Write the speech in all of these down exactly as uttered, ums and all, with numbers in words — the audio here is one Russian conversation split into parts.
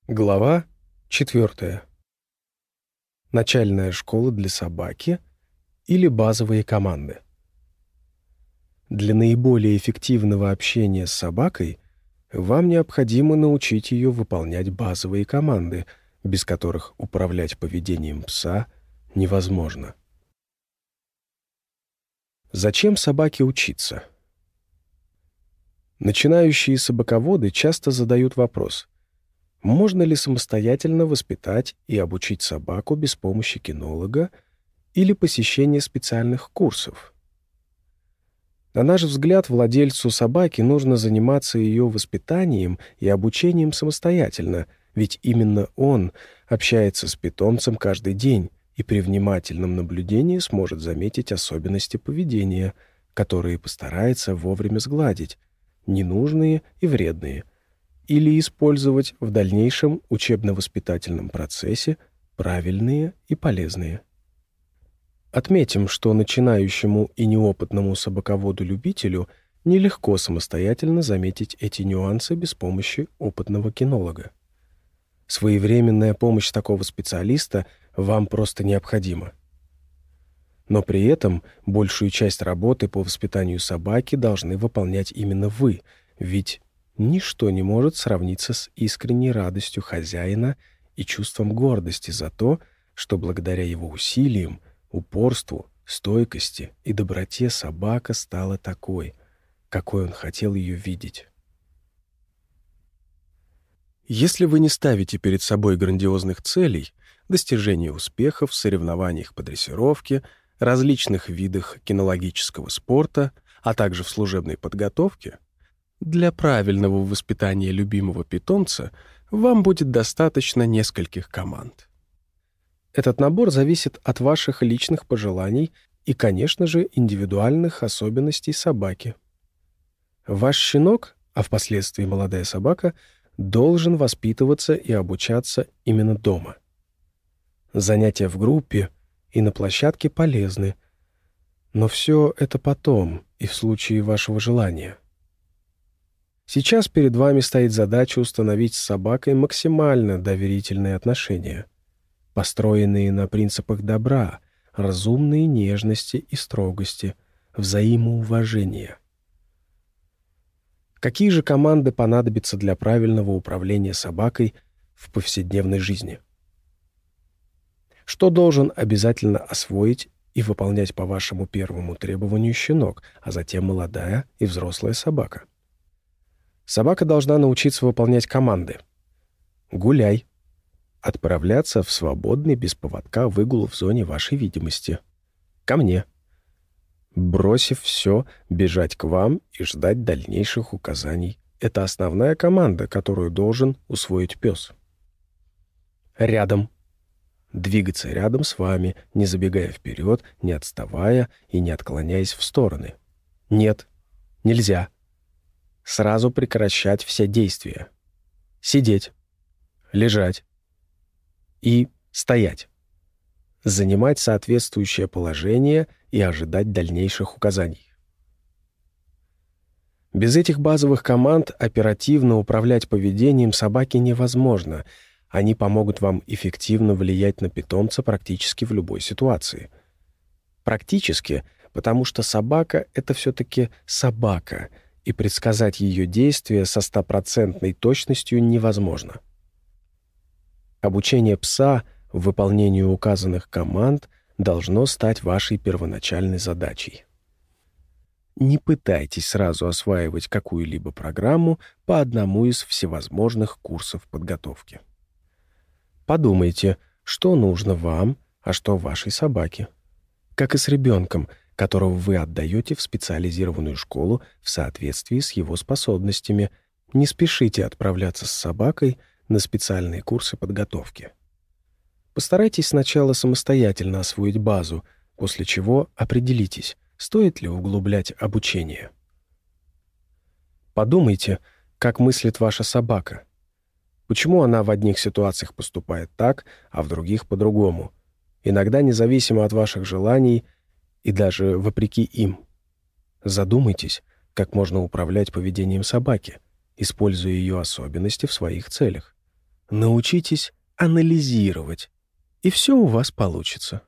Глава четвертая. Начальная школа для собаки или базовые команды. Для наиболее эффективного общения с собакой вам необходимо научить ее выполнять базовые команды, без которых управлять поведением пса невозможно. Зачем собаке учиться? Начинающие собаководы часто задают вопрос: можно ли самостоятельно воспитать и обучить собаку без помощи кинолога или посещения специальных курсов? На наш взгляд, владельцу собаки нужно заниматься ее воспитанием и обучением самостоятельно, ведь именно он общается с питомцем каждый день и при внимательном наблюдении сможет заметить особенности поведения, которые постарается вовремя сгладить, ненужные и вредные, или использовать в дальнейшем учебно-воспитательном процессе правильные и полезные. Отметим, что начинающему и неопытному собаководу-любителю нелегко самостоятельно заметить эти нюансы без помощи опытного кинолога. Своевременная помощь такого специалиста вам просто необходима. Но при этом большую часть работы по воспитанию собаки должны выполнять именно вы, ведь ничто не может сравниться с искренней радостью хозяина и чувством гордости за то, что благодаря его усилиям, упорству, стойкости и доброте собака стала такой, какой он хотел ее видеть. Если вы не ставите перед собой грандиозных целей, достижения успехов в соревнованиях по дрессировке, различных видах кинологического спорта, а также в служебной подготовке, для правильного воспитания любимого питомца вам будет достаточно нескольких команд. Этот набор зависит от ваших личных пожеланий и, конечно же, индивидуальных особенностей собаки. Ваш щенок, а впоследствии молодая собака, должен воспитываться и обучаться именно дома. Занятия в группе и на площадке полезны, но все это потом и в случае вашего желания. Сейчас перед вами стоит задача установить с собакой максимально доверительные отношения, построенные на принципах добра, разумной нежности и строгости, взаимоуважения. Какие же команды понадобятся для правильного управления собакой в повседневной жизни? Что должен обязательно освоить и выполнять по вашему первому требованию щенок, а затем молодая и взрослая собака? Собака должна научиться выполнять команды. Гуляй. Отправляться в свободный без поводка выгул в зоне вашей видимости. Ко мне. Бросив все, бежать к вам и ждать дальнейших указаний. Это основная команда, которую должен усвоить пес. Рядом. Двигаться рядом с вами, не забегая вперед, не отставая и не отклоняясь в стороны. Нет, нельзя. Сразу прекращать все действия. Сидеть, лежать и стоять. Занимать соответствующее положение и ожидать дальнейших указаний. Без этих базовых команд оперативно управлять поведением собаки невозможно. Они помогут вам эффективно влиять на питомца практически в любой ситуации. Практически, потому что собака — это все-таки собака, и предсказать ее действия со стопроцентной точностью невозможно. Обучение пса выполнению указанных команд должно стать вашей первоначальной задачей. Не пытайтесь сразу осваивать какую-либо программу по одному из всевозможных курсов подготовки. Подумайте, что нужно вам, а что вашей собаке. Как и с ребенком, которого вы отдаете в специализированную школу в соответствии с его способностями, не спешите отправляться с собакой на специальные курсы подготовки. Постарайтесь сначала самостоятельно освоить базу, после чего определитесь, стоит ли углублять обучение. Подумайте, как мыслит ваша собака. Почему она в одних ситуациях поступает так, а в других по-другому, иногда независимо от ваших желаний и даже вопреки им. Задумайтесь, как можно управлять поведением собаки, используя ее особенности в своих целях. Научитесь анализировать, и все у вас получится.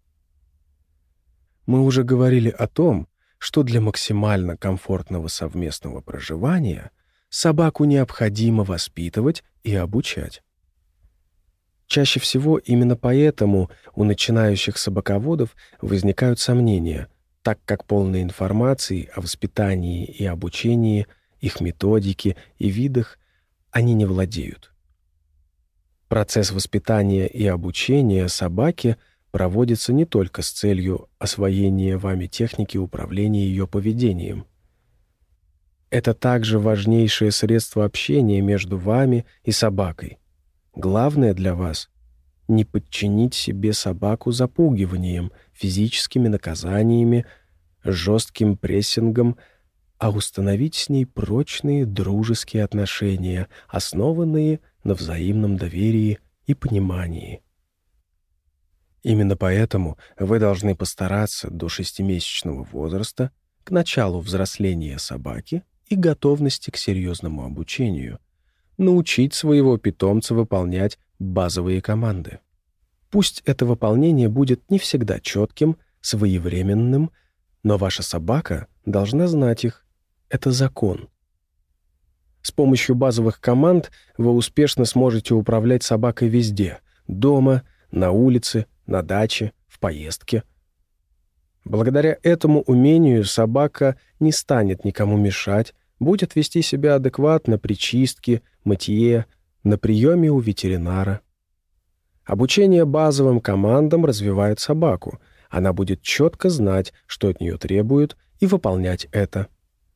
Мы уже говорили о том, что для максимально комфортного совместного проживания собаку необходимо воспитывать и обучать. Чаще всего именно поэтому у начинающих собаководов возникают сомнения, так как полной информации о воспитании и обучении, их методике и видах они не владеют. Процесс воспитания и обучения собаки проводится не только с целью освоения вами техники управления ее поведением. Это также важнейшее средство общения между вами и собакой. Главное для вас — не подчинить себе собаку запугиванием, физическими наказаниями, жестким прессингом, а установить с ней прочные дружеские отношения, основанные на взаимном доверии и понимании. Именно поэтому вы должны постараться до шестимесячного возраста, к началу взросления собаки и готовности к серьезному обучению, научить своего питомца выполнять базовые команды. Пусть это выполнение будет не всегда четким, своевременным, но ваша собака должна знать их. Это закон. С помощью базовых команд вы успешно сможете управлять собакой везде — дома, на улице, на даче, в поездке. Благодаря этому умению собака не станет никому мешать, будет вести себя адекватно при чистке, мытье, на приеме у ветеринара. Обучение базовым командам развивает собаку. Она будет четко знать, что от нее требуют, и выполнять это.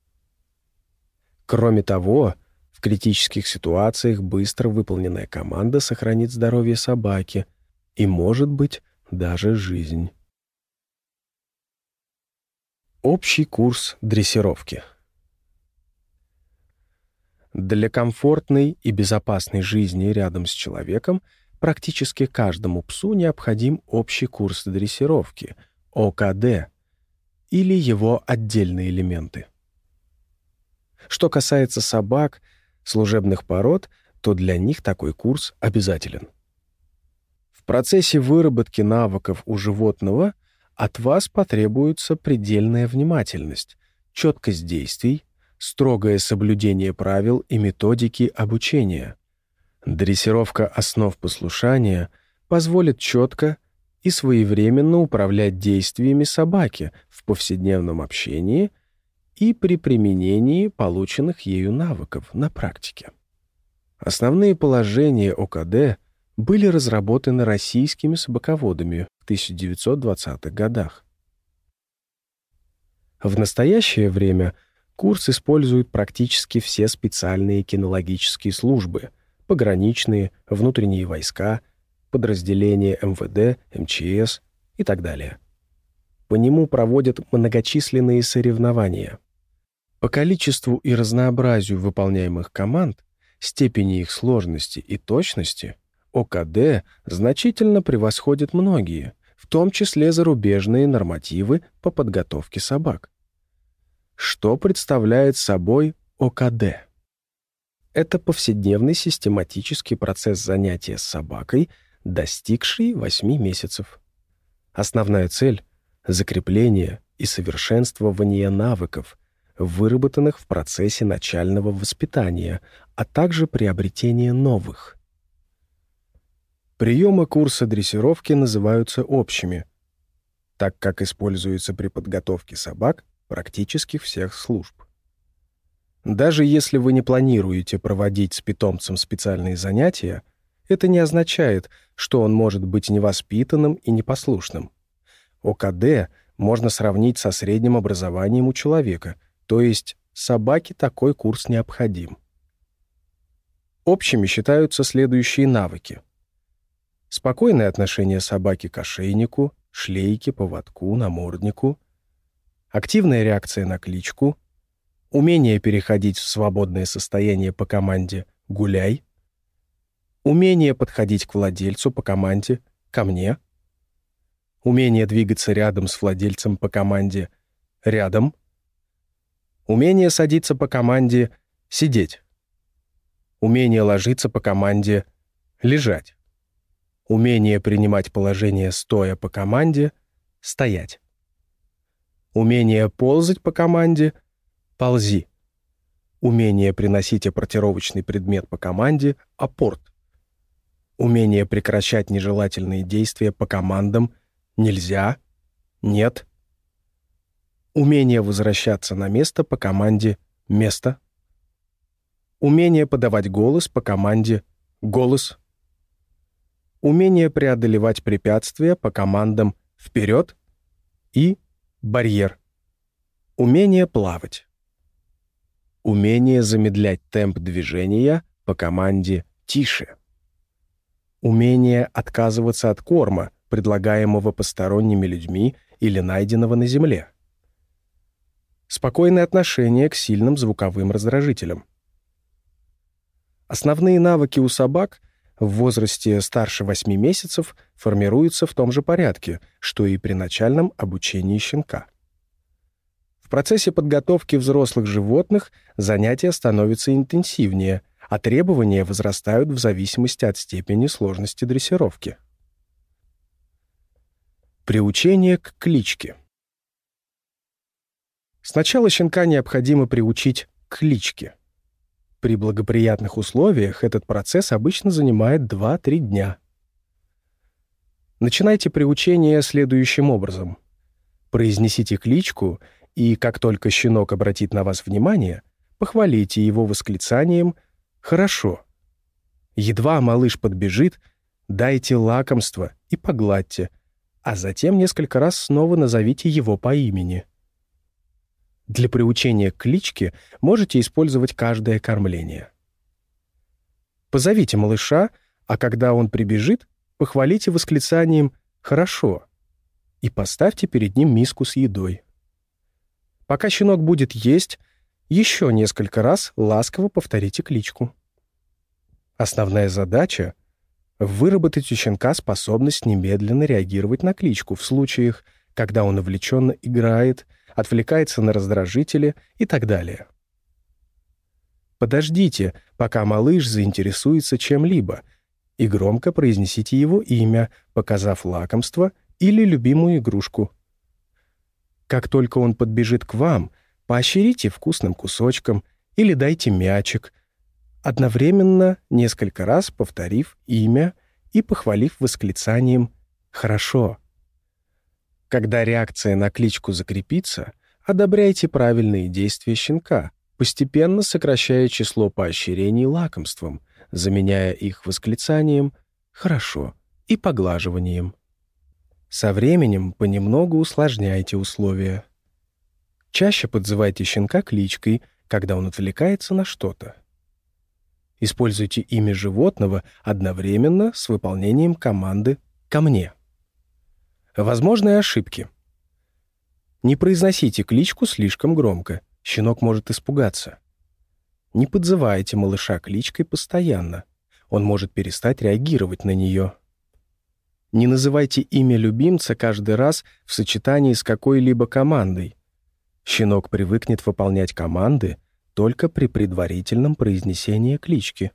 Кроме того, в критических ситуациях быстро выполненная команда сохранит здоровье собаки и, может быть, даже жизнь. Общий курс дрессировки. Для комфортной и безопасной жизни рядом с человеком практически каждому псу необходим общий курс дрессировки, о ка дэ, или его отдельные элементы. Что касается собак, служебных пород, то для них такой курс обязателен. В процессе выработки навыков у животного от вас потребуется предельная внимательность, четкость действий, строгое соблюдение правил и методики обучения. Дрессировка основ послушания позволит четко и своевременно управлять действиями собаки в повседневном общении и при применении полученных ею навыков на практике. Основные положения о ка дэ были разработаны российскими собаководами в тысяча девятьсот двадцатых годах. В настоящее время курс используют практически все специальные кинологические службы, пограничные, внутренние войска, подразделения эм вэ дэ, эм че эс и так далее. По нему проводят многочисленные соревнования. По количеству и разнообразию выполняемых команд, степени их сложности и точности о ка дэ значительно превосходит многие, в том числе зарубежные нормативы по подготовке собак. Что представляет собой о ка дэ? Это повседневный систематический процесс занятия с собакой, достигший восьми месяцев. Основная цель — закрепление и совершенствование навыков, выработанных в процессе начального воспитания, а также приобретение новых. Приемы курса дрессировки называются общими, так как используются при подготовке собак практически всех служб. Даже если вы не планируете проводить с питомцем специальные занятия, это не означает, что он может быть невоспитанным и непослушным. о ка дэ можно сравнить со средним образованием у человека, то есть собаке такой курс необходим. Общими считаются следующие навыки: спокойное отношение собаки к ошейнику, шлейке, поводку, наморднику, активная реакция на кличку, умение переходить в свободное состояние по команде «гуляй», умение подходить к владельцу по команде «ко мне», умение двигаться рядом с владельцем по команде «рядом», умение садиться по команде «сидеть», умение ложиться по команде Лежать. Умение принимать положение стоя по команде — стоять. Умение ползать по команде — ползи. Умение приносить апортировочный предмет по команде — апорт. Умение прекращать нежелательные действия по командам — нельзя, нет. Умение возвращаться на место по команде — место. Умение подавать голос по команде — голос. Умение преодолевать препятствия по командам «вперед» и «барьер». Умение плавать. Умение замедлять темп движения по команде «тише». Умение отказываться от корма, предлагаемого посторонними людьми или найденного на земле. Спокойное отношение к сильным звуковым раздражителям. Основные навыки у собак в возрасте старше восьми месяцев формируются в том же порядке, что и при начальном обучении щенка. В процессе подготовки взрослых животных занятия становятся интенсивнее, а требования возрастают в зависимости от степени сложности дрессировки. Приучение к кличке. Сначала щенка необходимо приучить к кличке. При благоприятных условиях этот процесс обычно занимает два-три дня. Начинайте приучение следующим образом. Произнесите кличку, и как только щенок обратит на вас внимание, похвалите его восклицанием «Хорошо». Едва малыш подбежит, дайте лакомство и погладьте, а затем несколько раз снова назовите его по имени. Для приучения к кличке можете использовать каждое кормление. Позовите малыша, а когда он прибежит, похвалите восклицанием «Хорошо» и поставьте перед ним миску с едой. Пока щенок будет есть, еще несколько раз ласково повторите кличку. Основная задача — выработать у щенка способность немедленно реагировать на кличку в случаях, когда он увлеченно играет, отвлекается на раздражители и так далее. Подождите, пока малыш заинтересуется чем-либо, и громко произнесите его имя, показав лакомство или любимую игрушку. Как только он подбежит к вам, поощрите вкусным кусочком или дайте мячик, одновременно несколько раз повторив имя и похвалив восклицанием «Хорошо». Когда реакция на кличку закрепится, одобряйте правильные действия щенка, постепенно сокращая число поощрений лакомством, заменяя их восклицанием «хорошо» и поглаживанием. Со временем понемногу усложняйте условия. Чаще подзывайте щенка кличкой, когда он отвлекается на что-то. Используйте имя животного одновременно с выполнением команды «ко мне». Возможные ошибки. Не произносите кличку слишком громко, щенок может испугаться. Не подзывайте малыша кличкой постоянно, он может перестать реагировать на нее. Не называйте имя любимца каждый раз в сочетании с какой-либо командой. Щенок привыкнет выполнять команды только при предварительном произнесении клички.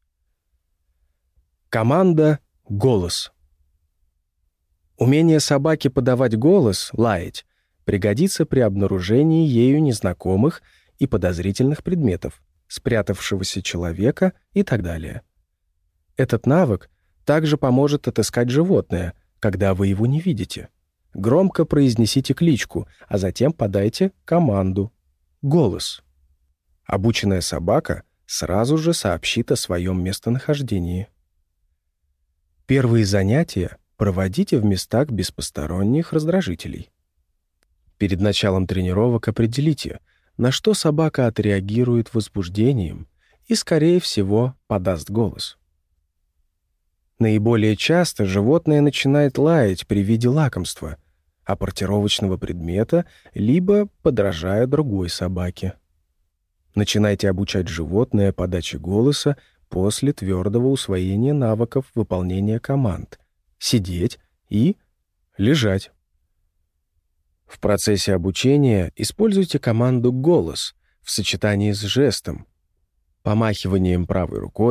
Команда «Голос». Умение собаки подавать голос, лаять, пригодится при обнаружении ею незнакомых и подозрительных предметов, спрятавшегося человека и так далее. Этот навык также поможет отыскать животное, когда вы его не видите. Громко произнесите кличку, а затем подайте команду «Голос». Обученная собака сразу же сообщит о своем местонахождении. Первые занятия проводите в местах без посторонних раздражителей. Перед началом тренировок определите, на что собака отреагирует возбуждением и, скорее всего, подаст голос. Наиболее часто животное начинает лаять при виде лакомства, апортировочного предмета, либо подражая другой собаке. Начинайте обучать животное подаче голоса после твердого усвоения навыков выполнения команд «сидеть» и «лежать». В процессе обучения используйте команду «голос» в сочетании с жестом, помахиванием правой рукой,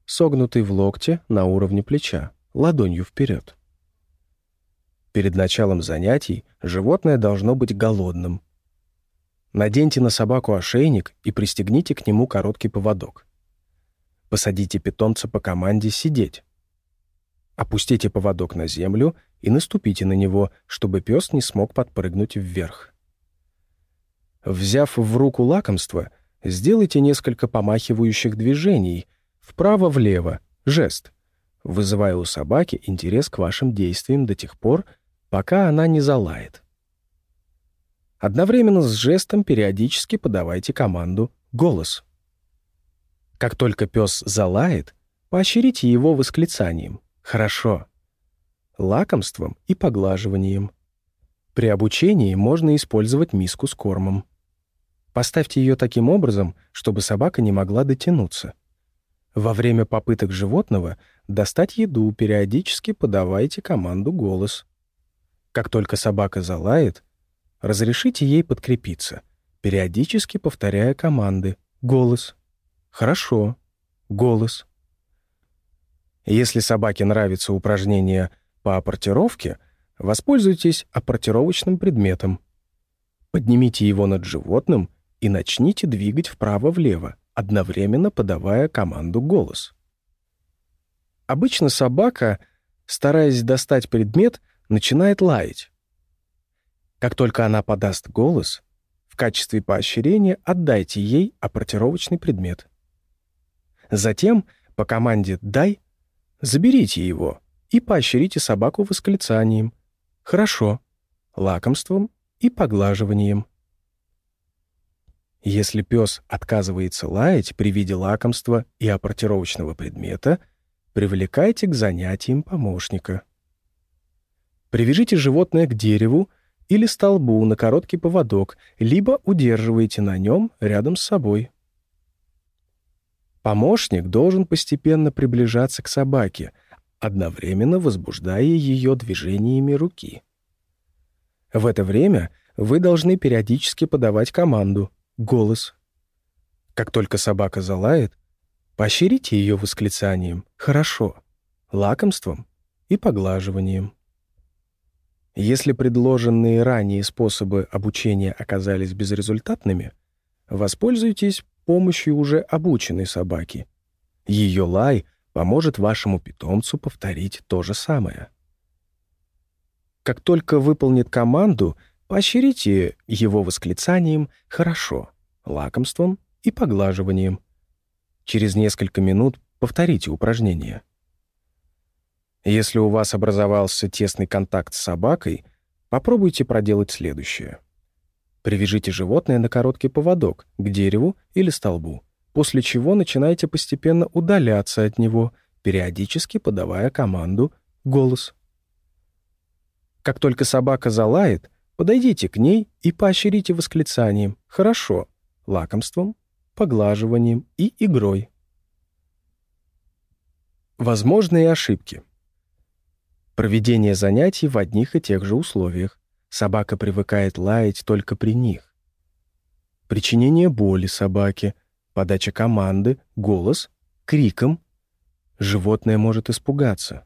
согнутый в локте на уровне плеча, ладонью вперед. Перед началом занятий животное должно быть голодным. Наденьте на собаку ошейник и пристегните к нему короткий поводок. Посадите питомца по команде сидеть. Опустите поводок на землю и наступите на него, чтобы пес не смог подпрыгнуть вверх. Взяв в руку лакомство, сделайте несколько помахивающих движений вправо-влево, жест, вызывая у собаки интерес к вашим действиям до тех пор, пока она не залает. Одновременно с жестом периодически подавайте команду «голос». Как только пес залает, поощрите его восклицанием «хорошо», лакомством и поглаживанием. При обучении можно использовать миску с кормом. Поставьте ее таким образом, чтобы собака не могла дотянуться. Во время попыток животного достать еду периодически подавайте команду «голос». Как только собака залает, разрешите ей подкрепиться, периодически повторяя команды «голос», «хорошо», «голос». Если собаке нравится упражнение по аппортировке, воспользуйтесь аппортировочным предметом. Поднимите его над животным и начните двигать вправо-влево, одновременно подавая команду «голос». Обычно собака, стараясь достать предмет, начинает лаять. Как только она подаст голос, в качестве поощрения отдайте ей аппортировочный предмет. Затем, по команде «дай», заберите его и поощрите собаку восклицанием «хорошо», лакомством и поглаживанием. Если пес отказывается лаять при виде лакомства и аппортировочного предмета, привлекайте к занятиям помощника. Привяжите животное к дереву или столбу на короткий поводок, либо удерживайте на нем рядом с собой. Помощник должен постепенно приближаться к собаке, одновременно возбуждая ее движениями руки. В это время вы должны периодически подавать команду «голос». Как только собака залает, поощрите ее восклицанием «хорошо», лакомством и поглаживанием. Если предложенные ранее способы обучения оказались безрезультатными, воспользуйтесь помощью уже обученной собаки. Ее лай поможет вашему питомцу повторить то же самое. Как только выполнит команду, поощрите его восклицанием «хорошо», лакомством и поглаживанием. Через несколько минут повторите упражнение. Если у вас образовался тесный контакт с собакой, попробуйте проделать следующее. Привяжите животное на короткий поводок к дереву или столбу, после чего начинайте постепенно удаляться от него, периодически подавая команду «голос». Как только собака залает, подойдите к ней и поощрите восклицанием «хорошо», лакомством, поглаживанием и игрой. Возможные ошибки. Проведение занятий в одних и тех же условиях. Собака привыкает лаять только при них. Причинение боли собаке, подача команды, голос, криком. Животное может испугаться.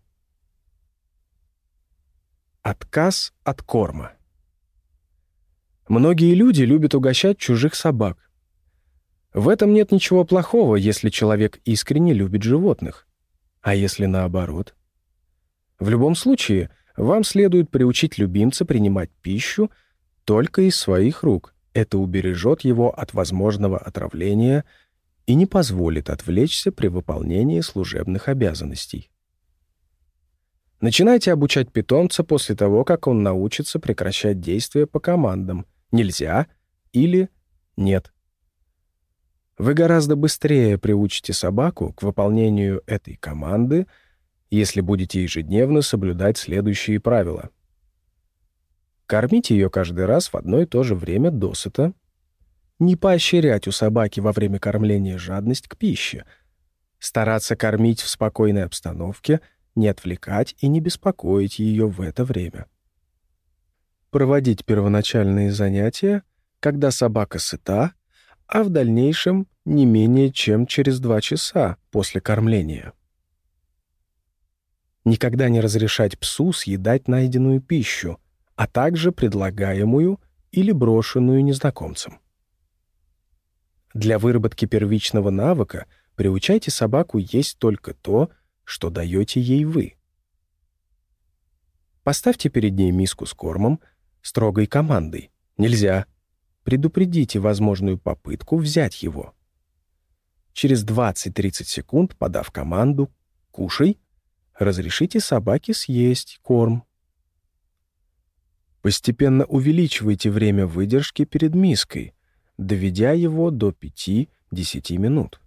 Отказ от корма. Многие люди любят угощать чужих собак. В этом нет ничего плохого, если человек искренне любит животных. А если наоборот? В любом случае, вам следует приучить любимца принимать пищу только из своих рук. Это убережет его от возможного отравления и не позволит отвлечься при выполнении служебных обязанностей. Начинайте обучать питомца после того, как он научится прекращать действия по командам «нельзя» или «нет». Вы гораздо быстрее приучите собаку к выполнению этой команды, если будете ежедневно соблюдать следующие правила. Кормить ее каждый раз в одно и то же время досыта. Не поощрять у собаки во время кормления жадность к пище. Стараться кормить в спокойной обстановке, не отвлекать и не беспокоить ее в это время. Проводить первоначальные занятия, когда собака сыта, а в дальнейшем не менее чем через два часа после кормления. Никогда не разрешать псу съедать найденную пищу, а также предлагаемую или брошенную незнакомцем. Для выработки первичного навыка приучайте собаку есть только то, что даете ей вы. Поставьте перед ней миску с кормом строгой командой «Нельзя». Предупредите возможную попытку взять его. Через двадцать-тридцать секунд, подав команду «Кушай», разрешите собаке съесть корм. Постепенно увеличивайте время выдержки перед миской, доведя его до пяти-десяти минут.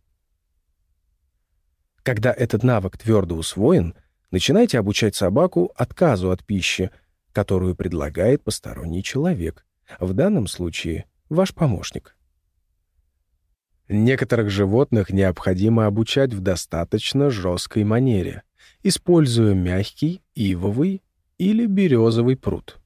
Когда этот навык твердо усвоен, начинайте обучать собаку отказу от пищи, которую предлагает посторонний человек, в данном случае ваш помощник. Некоторых животных необходимо обучать в достаточно жесткой манере, используя мягкий ивовый или березовый прут.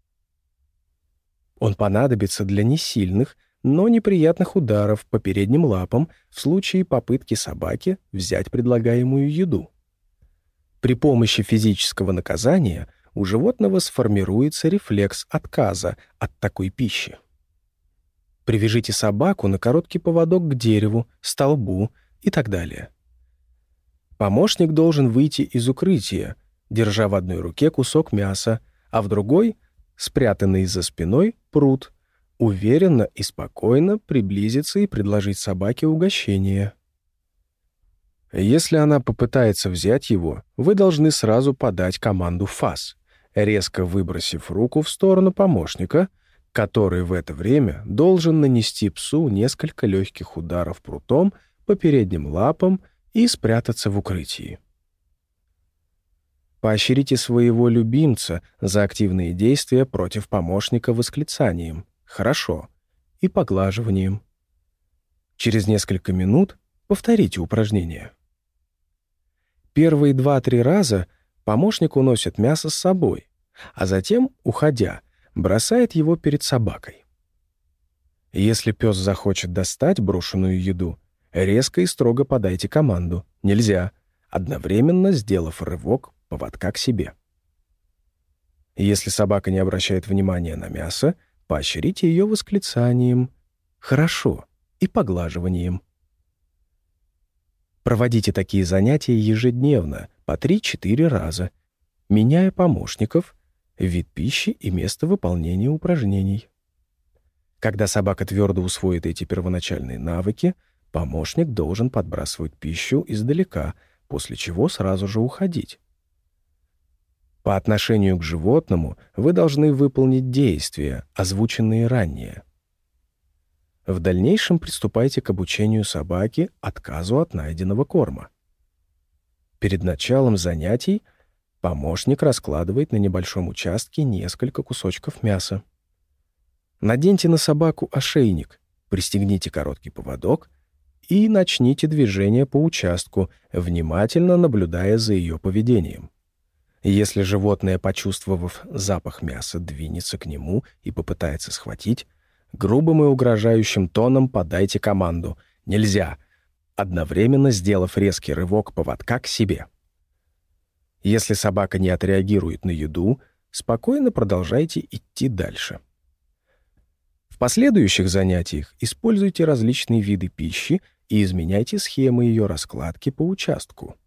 Он понадобится для несильных, но неприятных ударов по передним лапам в случае попытки собаки взять предлагаемую еду. При помощи физического наказания у животного сформируется рефлекс отказа от такой пищи. Привяжите собаку на короткий поводок к дереву, столбу и так далее. Помощник должен выйти из укрытия, держа в одной руке кусок мяса, а в другой, спрятанный за спиной, прут, уверенно и спокойно приблизиться и предложить собаке угощение. Если она попытается взять его, вы должны сразу подать команду «фас», резко выбросив руку в сторону помощника, который в это время должен нанести псу несколько легких ударов прутом по передним лапам и спрятаться в укрытии. Поощрите своего любимца за активные действия против помощника восклицанием «хорошо» и поглаживанием. Через несколько минут повторите упражнение. Первые два-три раза помощник уносит мясо с собой, а затем, уходя, бросает его перед собакой. Если пес захочет достать брошенную еду, резко и строго подайте команду «нельзя», одновременно сделав рывок поводка к себе. Если собака не обращает внимания на мясо, поощрите ее восклицанием «хорошо» и поглаживанием. Проводите такие занятия ежедневно, по три-четыре раза, меняя помощников, вид пищи и место выполнения упражнений. Когда собака твердо усвоит эти первоначальные навыки, помощник должен подбрасывать пищу издалека, после чего сразу же уходить. По отношению к животному вы должны выполнить действия, озвученные ранее. В дальнейшем приступайте к обучению собаки отказу от найденного корма. Перед началом занятий помощник раскладывает на небольшом участке несколько кусочков мяса. Наденьте на собаку ошейник, пристегните короткий поводок и начните движение по участку, внимательно наблюдая за ее поведением. Если животное, почувствовав запах мяса, двинется к нему и попытается схватить, грубым и угрожающим тоном подайте команду «нельзя», одновременно сделав резкий рывок поводка к себе. Если собака не отреагирует на еду, спокойно продолжайте идти дальше. В последующих занятиях используйте различные виды пищи и изменяйте схемы ее раскладки по участку.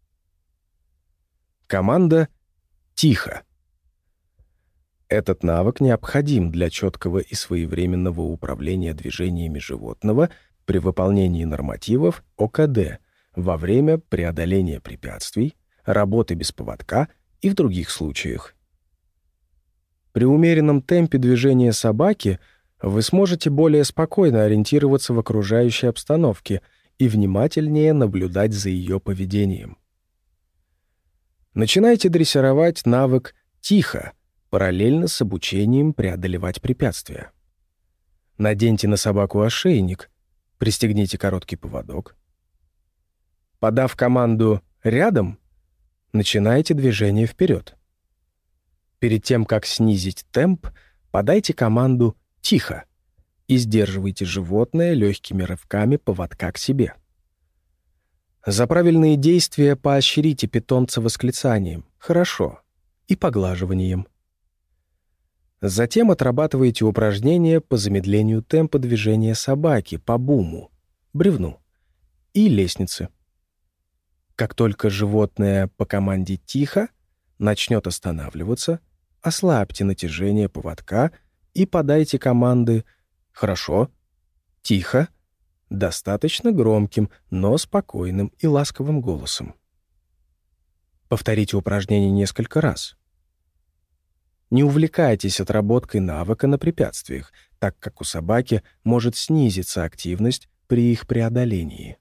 Команда «Тихо». Этот навык необходим для четкого и своевременного управления движениями животного при выполнении нормативов о ка дэ во время преодоления препятствий, работы без поводка и в других случаях. При умеренном темпе движения собаки вы сможете более спокойно ориентироваться в окружающей обстановке и внимательнее наблюдать за ее поведением. Начинайте дрессировать навык «Тихо», параллельно с обучением преодолевать препятствия. Наденьте на собаку ошейник, пристегните короткий поводок. Подав команду «рядом», начинайте движение вперед. Перед тем, как снизить темп, подайте команду «тихо». и сдерживайте животное легкими рывками поводка к себе. За правильные действия поощрите питомца восклицанием «хорошо» и поглаживанием. Затем отрабатывайте упражнения по замедлению темпа движения собаки по буму, бревну и лестнице. Как только животное по команде «тихо» начнет останавливаться, ослабьте натяжение поводка и подайте команды «хорошо», «тихо», достаточно громким, но спокойным и ласковым голосом. Повторите упражнение несколько раз. Не увлекайтесь отработкой навыка на препятствиях, так как у собаки может снизиться активность при их преодолении.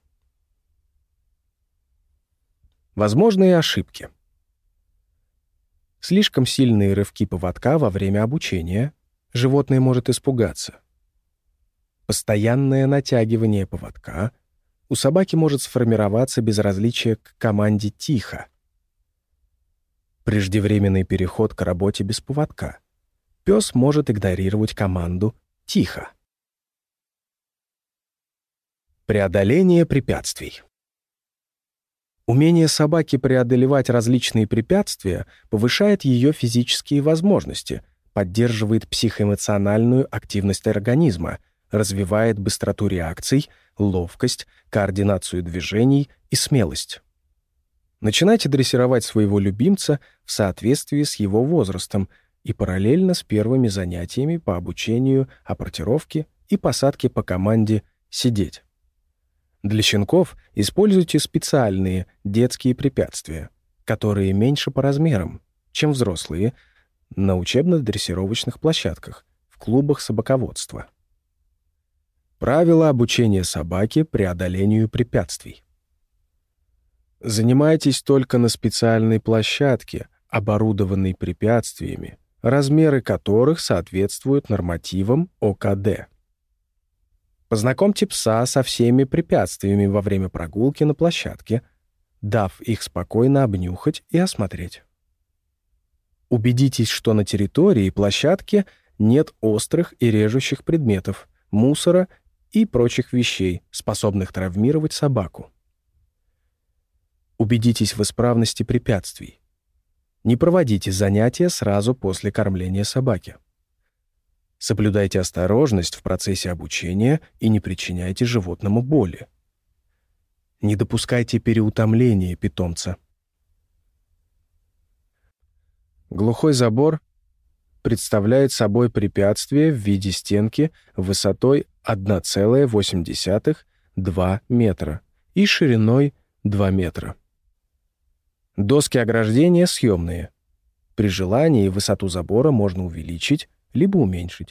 Возможные ошибки. Слишком сильные рывки поводка во время обучения. Животное может испугаться. Постоянное натягивание поводка. У собаки может сформироваться безразличие к команде «тихо». Преждевременный переход к работе без поводка. Пес может игнорировать команду «тихо». Преодоление препятствий. Умение собаки преодолевать различные препятствия повышает ее физические возможности, поддерживает психоэмоциональную активность организма, развивает быстроту реакций, ловкость, координацию движений и смелость. Начинайте дрессировать своего любимца в соответствии с его возрастом и параллельно с первыми занятиями по обучению аппортировке и посадке по команде «сидеть». Для щенков используйте специальные детские препятствия, которые меньше по размерам, чем взрослые, на учебно-дрессировочных площадках, в клубах собаководства. Правила обучения собаки преодолению препятствий. Занимайтесь только на специальной площадке, оборудованной препятствиями, размеры которых соответствуют нормативам о ка дэ. Познакомьте пса со всеми препятствиями во время прогулки на площадке, дав их спокойно обнюхать и осмотреть. Убедитесь, что на территории площадки нет острых и режущих предметов, мусора и прочих вещей, способных травмировать собаку. Убедитесь в исправности препятствий. Не проводите занятия сразу после кормления собаки. Соблюдайте осторожность в процессе обучения и не причиняйте животному боли. Не допускайте переутомления питомца. Глухой забор представляет собой препятствие в виде стенки высотой одна целая восемь десятых — два метра и шириной два метра. Доски ограждения съемные. При желании высоту забора можно увеличить либо уменьшить.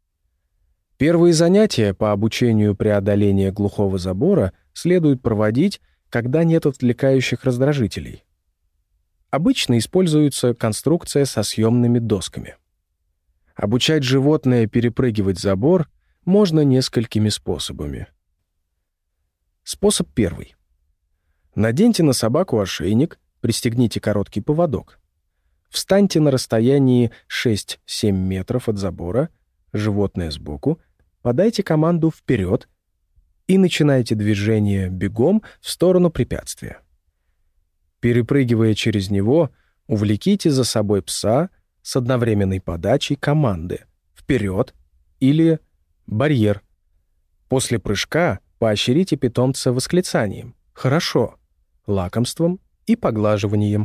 Первые занятия по обучению преодоления глухого забора следует проводить, когда нет отвлекающих раздражителей. Обычно используется конструкция со съемными досками. Обучать животное перепрыгивать забор можно несколькими способами. Способ первый. Наденьте на собаку ошейник, пристегните короткий поводок. Встаньте на расстоянии шесть-семь метров от забора, животное сбоку, подайте команду «вперед» и начинайте движение бегом в сторону препятствия. Перепрыгивая через него, увлеките за собой пса с одновременной подачей команды «вперед» или «барьер». После прыжка поощрите питомца восклицанием «хорошо», лакомством и поглаживанием.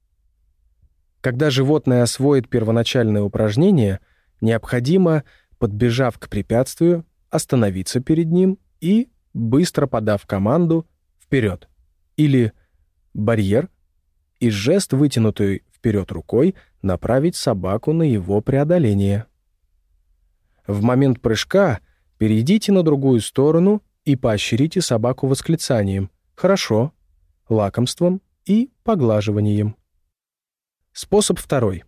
Когда животное освоит первоначальное упражнение, необходимо, подбежав к препятствию, остановиться перед ним и, быстро подав команду «вперед» или «барьер», и жест, вытянутой вперед рукой, направить собаку на его преодоление. В момент прыжка перейдите на другую сторону и поощрите собаку восклицанием «хорошо», лакомством и поглаживанием. Способ второй.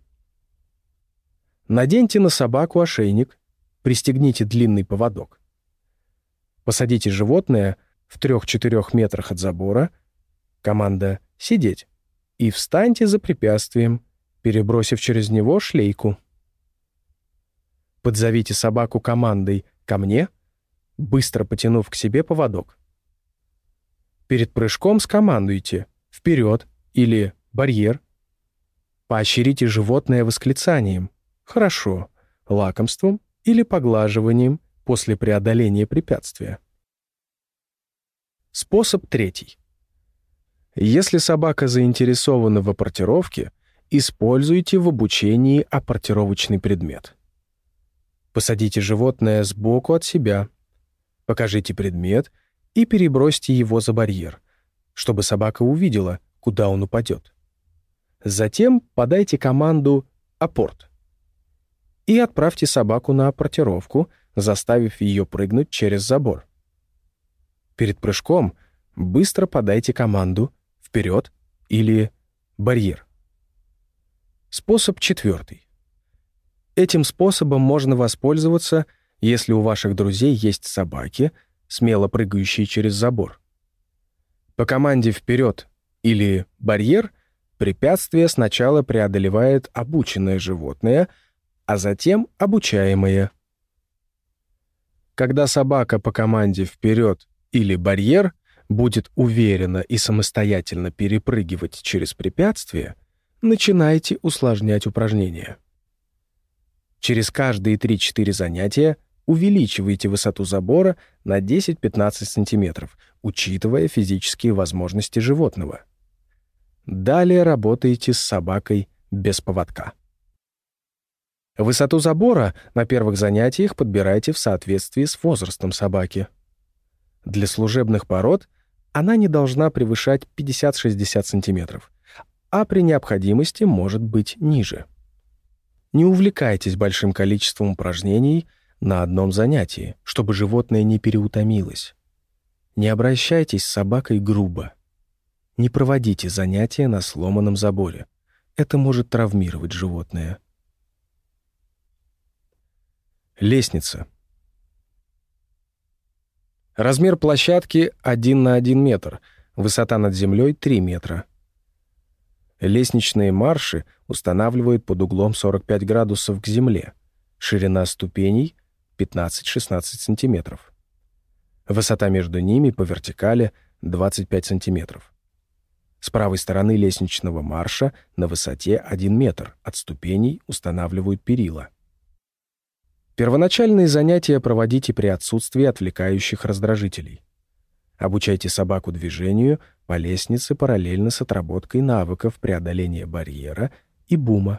Наденьте на собаку ошейник, пристегните длинный поводок. Посадите животное в трех-четырех метрах от забора, команда «сидеть», и встаньте за препятствием, перебросив через него шлейку. Подзовите собаку командой Ко мне, быстро потянув к себе поводок. Перед прыжком скомандуйте «вперед» или «барьер». Поощрите животное восклицанием «хорошо», лакомством или поглаживанием после преодоления препятствия. Способ третий. Если собака заинтересована в аппортировке, используйте в обучении аппортировочный предмет. Посадите животное сбоку от себя, покажите предмет и перебросьте его за барьер, чтобы собака увидела, куда он упадет. Затем подайте команду «аппорт» и отправьте собаку на аппортировку, заставив ее прыгнуть через забор. Перед прыжком быстро подайте команду «вперед» или «барьер». Способ четвертый. Этим способом можно воспользоваться, если у ваших друзей есть собаки, смело прыгающие через забор. По команде «вперед» или «барьер» препятствие сначала преодолевает обученное животное, а затем обучаемое. Когда собака по команде «вперед» или «барьер» будет уверенно и самостоятельно перепрыгивать через препятствие, начинайте усложнять упражнение. Через каждые три-четыре занятия увеличивайте высоту забора на десять-пятнадцать сантиметров, учитывая физические возможности животного. Далее работайте с собакой без поводка. Высоту забора на первых занятиях подбирайте в соответствии с возрастом собаки. Для служебных пород она не должна превышать пятьдесят-шестьдесят сантиметров, а при необходимости может быть ниже. Не увлекайтесь большим количеством упражнений на одном занятии, чтобы животное не переутомилось. Не обращайтесь с собакой грубо. Не проводите занятия на сломанном заборе. Это может травмировать животное. Лестница. Размер площадки один на один метр, высота над землей три метра. Лестничные марши устанавливают под углом сорок пять градусов к земле. Ширина ступеней пятнадцать-шестнадцать сантиметров. Высота между ними по вертикали двадцать пять сантиметров. С правой стороны лестничного марша на высоте один метр от ступеней устанавливают перила. Первоначальные занятия проводите при отсутствии отвлекающих раздражителей. Обучайте собаку движению по лестнице параллельно с отработкой навыков преодоления барьера и бума.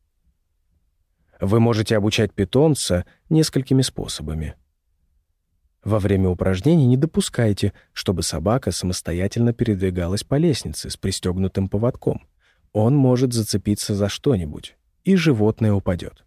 Вы можете обучать питомца несколькими способами. Во время упражнений не допускайте, чтобы собака самостоятельно передвигалась по лестнице с пристегнутым поводком. Он может зацепиться за что-нибудь, и животное упадет.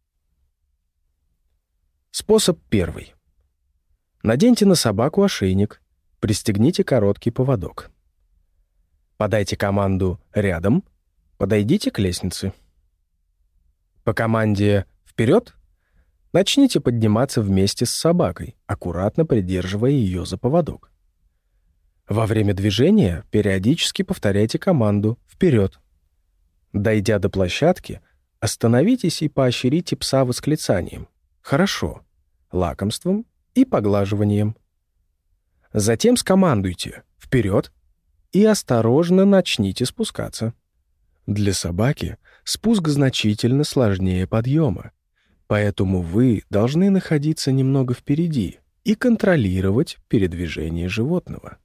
Способ первый. Наденьте на собаку ошейник, пристегните короткий поводок. Подайте команду «рядом», подойдите к лестнице. По команде «вперед» начните подниматься вместе с собакой, аккуратно придерживая ее за поводок. Во время движения периодически повторяйте команду «вперед». Дойдя до площадки, остановитесь и поощрите пса восклицанием «хорошо», лакомством и поглаживанием. Затем скомандуйте «вперед» и осторожно начните спускаться. Для собаки спуск значительно сложнее подъема, поэтому вы должны находиться немного впереди и контролировать передвижение животного.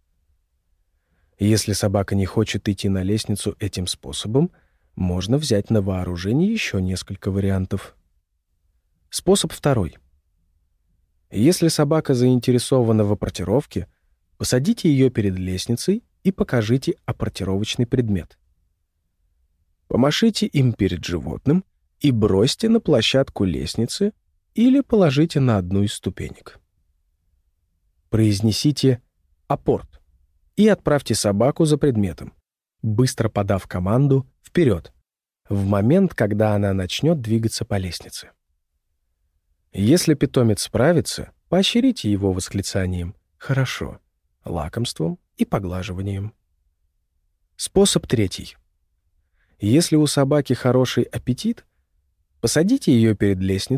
Если собака не хочет идти на лестницу этим способом, можно взять на вооружение еще несколько вариантов. Способ второй. Если собака заинтересована в аппортировке, посадите ее перед лестницей и покажите аппортировочный предмет. Помашите им перед животным и бросьте на площадку лестницы или положите на одну из ступенек. Произнесите «аппорт» и отправьте собаку за предметом, быстро подав команду «вперед» в момент, когда она начнет двигаться по лестнице. Если питомец справится, поощрите его восклицанием «хорошо», лакомством и поглаживанием. Способ третий. Если у собаки хороший аппетит, посадите ее перед лестницей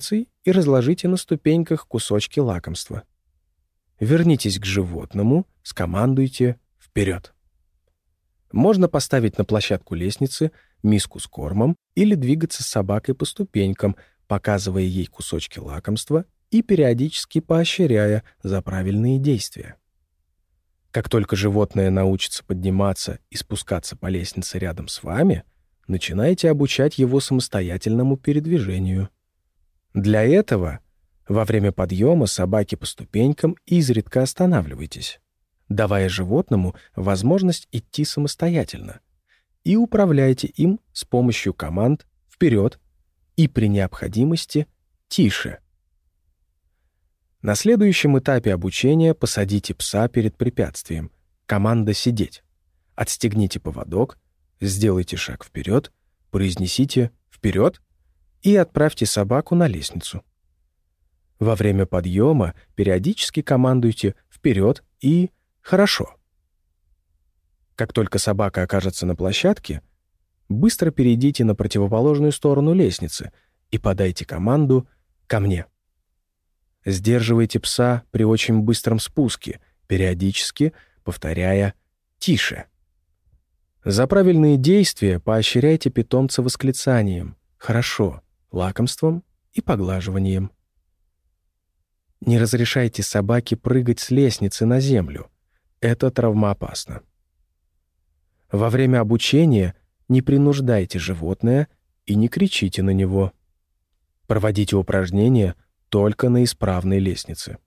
и разложите на ступеньках кусочки лакомства. Вернитесь к животному, скомандуйте «вперед». Можно поставить на площадку лестницы миску с кормом или двигаться с собакой по ступенькам, показывая ей кусочки лакомства и периодически поощряя за правильные действия. Как только животное научится подниматься и спускаться по лестнице рядом с вами, начинайте обучать его самостоятельному передвижению. Для этого во время подъема собаки по ступенькам изредка останавливайтесь, давая животному возможность идти самостоятельно, и управляйте им с помощью команд «вперед» и при необходимости «тише». На следующем этапе обучения посадите пса перед препятствием. Команда «сидеть». Отстегните поводок, сделайте шаг вперед, произнесите «вперед» и отправьте собаку на лестницу. Во время подъема периодически командуйте «вперед» и «хорошо». Как только собака окажется на площадке, быстро перейдите на противоположную сторону лестницы и подайте команду «ко мне». Сдерживайте пса при очень быстром спуске, периодически повторяя «тише». За правильные действия поощряйте питомца восклицанием «хорошо», лакомством и поглаживанием. Не разрешайте собаке прыгать с лестницы на землю. Это травмоопасно. Во время обучения не принуждайте животное и не кричите на него. Проводите упражнения только на исправной лестнице.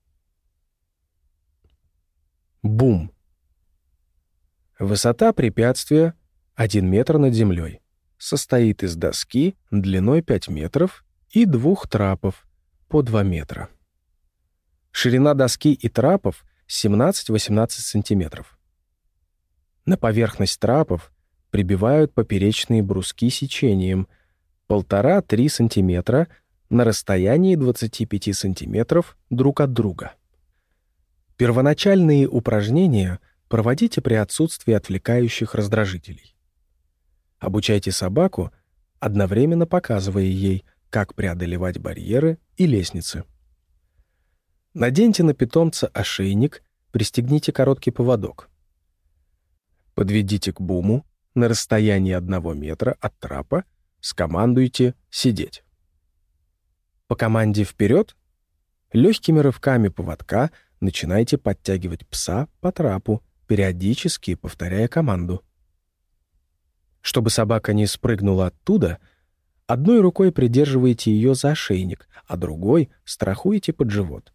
Бум. Высота препятствия один метр над землей. Состоит из доски длиной пять метров и двух трапов по два метра. Ширина доски и трапов семнадцать-восемнадцать сантиметров. На поверхность трапов прибивают поперечные бруски сечением полтора-три сантиметра на расстоянии двадцати пяти сантиметров друг от друга. Первоначальные упражнения проводите при отсутствии отвлекающих раздражителей. Обучайте собаку, одновременно показывая ей, как преодолевать барьеры и лестницы. Наденьте на питомца ошейник, пристегните короткий поводок. Подведите к буму на расстоянии одного метра от трапа, скомандуйте «сидеть». По команде «вперед» легкими рывками поводка начинайте подтягивать пса по трапу, периодически повторяя команду. Чтобы собака не спрыгнула оттуда, одной рукой придерживаете ее за ошейник, а другой страхуете под живот.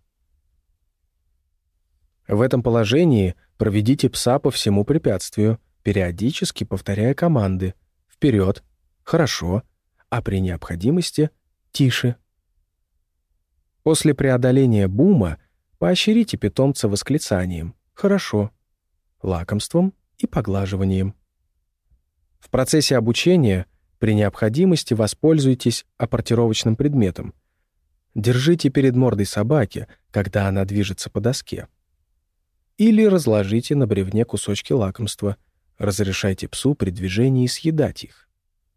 В этом положении проведите пса по всему препятствию, периодически повторяя команды «вперед», «хорошо», а при необходимости «тише». После преодоления бума поощрите питомца восклицанием «хорошо», лакомством и поглаживанием. В процессе обучения при необходимости воспользуйтесь аппортировочным предметом. Держите перед мордой собаки, когда она движется по доске. Или разложите на бревне кусочки лакомства. Разрешайте псу при движении съедать их.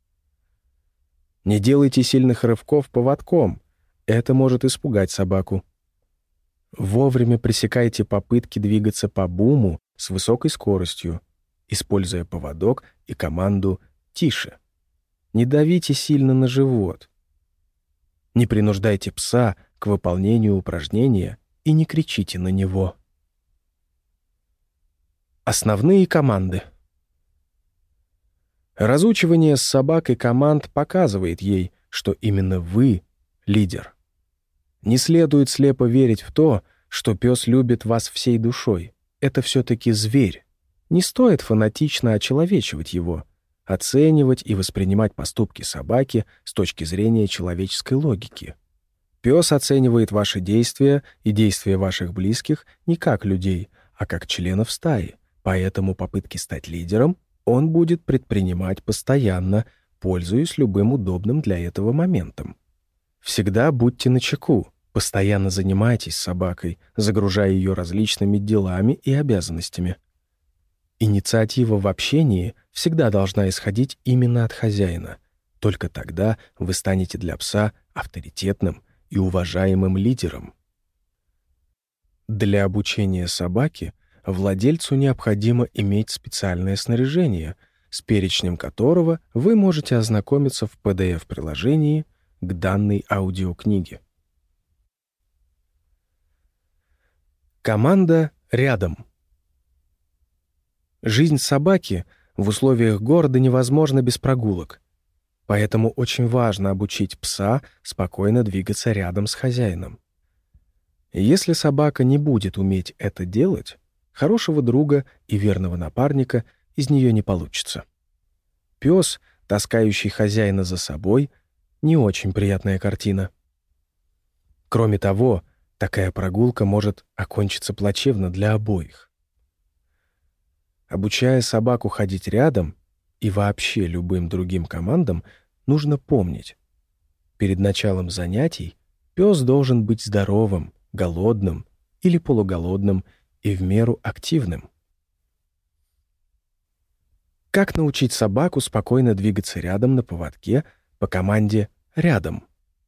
Не делайте сильных рывков поводком. Это может испугать собаку. Вовремя пресекайте попытки двигаться по буму с высокой скоростью, используя поводок и команду «тише». Не давите сильно на живот. Не принуждайте пса к выполнению упражнения и не кричите на него. Основные команды. Разучивание с собакой команд показывает ей, что именно вы — лидер. Не следует слепо верить в то, что пес любит вас всей душой. Это все-таки зверь. Не стоит фанатично очеловечивать его, оценивать и воспринимать поступки собаки с точки зрения человеческой логики. Пес оценивает ваши действия и действия ваших близких не как людей, а как членов стаи. Поэтому попытки стать лидером он будет предпринимать постоянно, пользуясь любым удобным для этого моментом. Всегда будьте начеку, постоянно занимайтесь собакой, загружая ее различными делами и обязанностями. Инициатива в общении всегда должна исходить именно от хозяина. Только тогда вы станете для пса авторитетным и уважаемым лидером. Для обучения собаки владельцу необходимо иметь специальное снаряжение, с перечнем которого вы можете ознакомиться в пи ди эф-приложении к данной аудиокниге. Команда рядом. Жизнь собаки в условиях города невозможна без прогулок, поэтому очень важно обучить пса спокойно двигаться рядом с хозяином. Если собака не будет уметь это делать, хорошего друга и верного напарника из нее не получится. Пес, таскающий хозяина за собой, не очень приятная картина. Кроме того, такая прогулка может окончиться плачевно для обоих. Обучая собаку ходить рядом и вообще любым другим командам, нужно помнить: перед началом занятий пес должен быть здоровым, голодным или полуголодным и в меру активным. Как научить собаку спокойно двигаться рядом на поводке по команде «рядом»?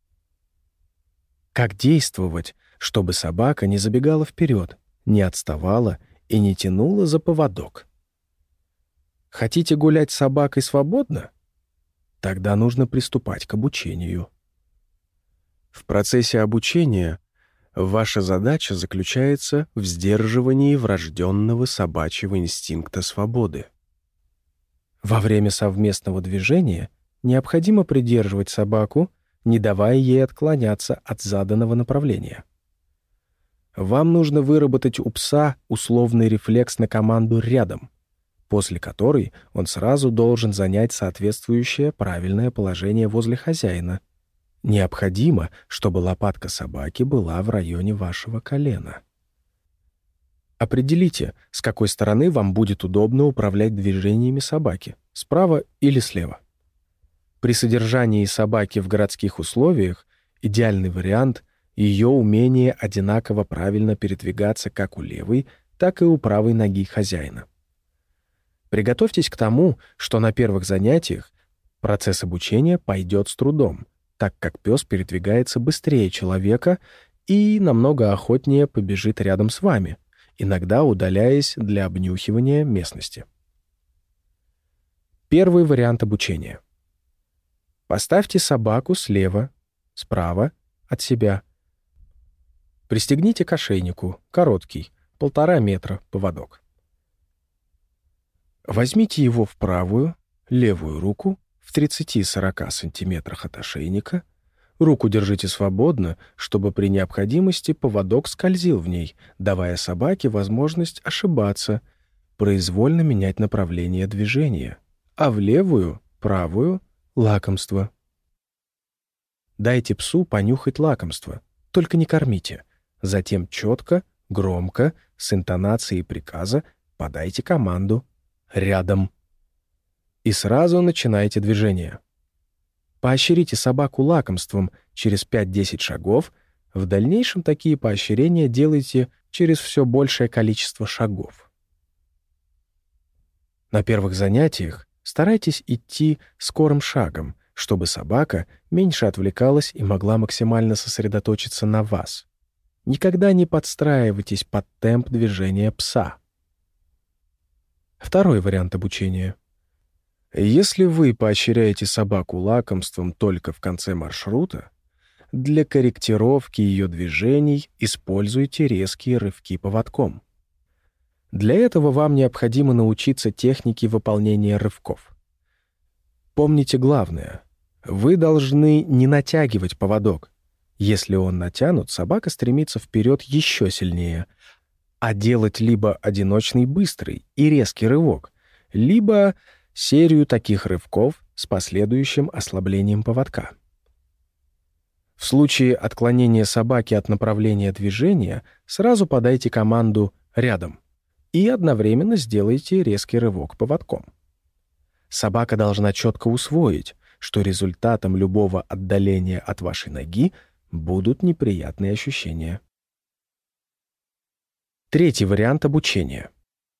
Как действовать, чтобы собака не забегала вперед, не отставала и не тянула за поводок? Хотите гулять с собакой свободно? Тогда нужно приступать к обучению. В процессе обучения ваша задача заключается в сдерживании врожденного собачьего инстинкта свободы. Во время совместного движения необходимо придерживать собаку, не давая ей отклоняться от заданного направления. Вам нужно выработать у пса условный рефлекс на команду «рядом», после которой он сразу должен занять соответствующее правильное положение возле хозяина. Необходимо, чтобы лопатка собаки была в районе вашего колена. Определите, с какой стороны вам будет удобно управлять движениями собаки, справа или слева. При содержании собаки в городских условиях идеальный вариант — ее умение одинаково правильно передвигаться как у левой, так и у правой ноги хозяина. Приготовьтесь к тому, что на первых занятиях процесс обучения пойдет с трудом, так как пес передвигается быстрее человека и намного охотнее побежит рядом с вами, иногда удаляясь для обнюхивания местности. Первый вариант обучения. Поставьте собаку слева, справа от себя. Пристегните к ошейнику, короткий, полтора метра поводок. Возьмите его в правую, левую руку в тридцати-сорока сантиметрах от ошейника. Руку держите свободно, чтобы при необходимости поводок скользил в ней, давая собаке возможность ошибаться, произвольно менять направление движения, а в левую, правую — лакомство. Дайте псу понюхать лакомство, только не кормите. Затем четко, громко, с интонацией приказа подайте команду «рядом». И сразу начинайте движение. Поощрите собаку лакомством через пять-десять шагов, в дальнейшем такие поощрения делайте через все большее количество шагов. На первых занятиях старайтесь идти скорым шагом, чтобы собака меньше отвлекалась и могла максимально сосредоточиться на вас. Никогда не подстраивайтесь под темп движения пса. Второй вариант обучения. Если вы поощряете собаку лакомством только в конце маршрута, для корректировки ее движений используйте резкие рывки поводком. Для этого вам необходимо научиться технике выполнения рывков. Помните главное: вы должны не натягивать поводок. Если он натянут, собака стремится вперед еще сильнее, а делать либо одиночный быстрый и резкий рывок, либо серию таких рывков с последующим ослаблением поводка. В случае отклонения собаки от направления движения сразу подайте команду «рядом» и одновременно сделайте резкий рывок поводком. Собака должна четко усвоить, что результатом любого отдаления от вашей ноги будут неприятные ощущения. Третий вариант обучения.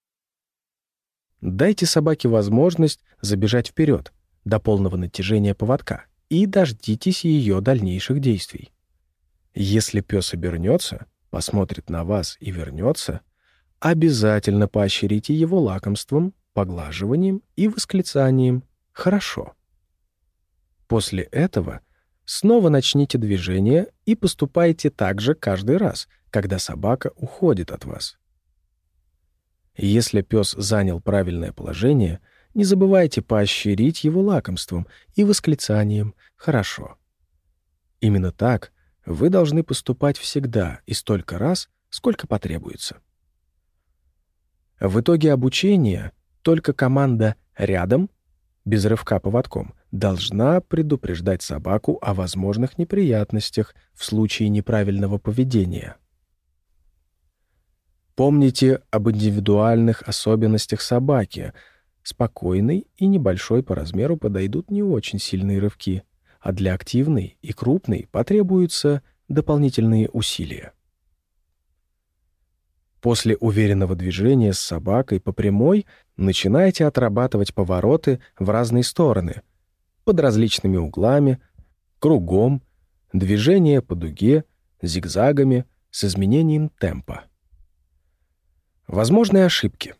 Дайте собаке возможность забежать вперед до полного натяжения поводка и дождитесь ее дальнейших действий. Если пес обернется, посмотрит на вас и вернется, обязательно поощрите его лакомством, поглаживанием и восклицанием «хорошо». После этого снова начните движение и поступайте так же каждый раз, когда собака уходит от вас. Если пес занял правильное положение, не забывайте поощрить его лакомством и восклицанием «хорошо». Именно так вы должны поступать всегда и столько раз, сколько потребуется. В итоге обучения только команда «рядом» без рывка поводком должна предупреждать собаку о возможных неприятностях в случае неправильного поведения. Помните об индивидуальных особенностях собаки. Спокойной и небольшой по размеру подойдут не очень сильные рывки, а для активной и крупной потребуются дополнительные усилия. После уверенного движения с собакой по прямой начинайте отрабатывать повороты в разные стороны, под различными углами, кругом, движение по дуге, зигзагами, с изменением темпа. Возможные ошибки.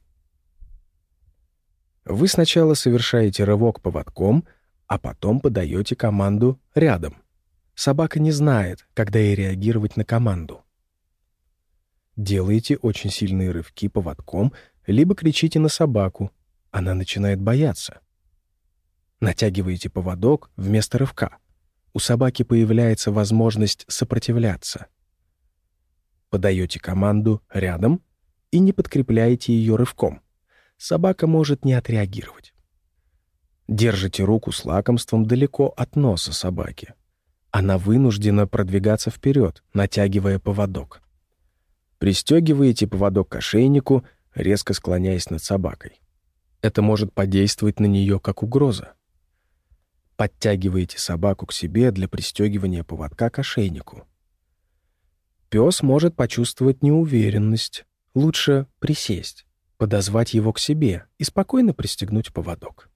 Вы сначала совершаете рывок поводком, а потом подаете команду «рядом». Собака не знает, когда ей реагировать на команду. Делаете очень сильные рывки поводком, либо кричите на собаку. Она начинает бояться. Натягиваете поводок вместо рывка. У собаки появляется возможность сопротивляться. Подаете команду «рядом» и не подкрепляете ее рывком. Собака может не отреагировать. Держите руку с лакомством далеко от носа собаки. Она вынуждена продвигаться вперед, натягивая поводок. Пристегиваете поводок к ошейнику, резко склоняясь над собакой. Это может подействовать на нее как угроза. Подтягиваете собаку к себе для пристегивания поводка к ошейнику. Пес может почувствовать неуверенность. Лучше присесть, подозвать его к себе и спокойно пристегнуть поводок.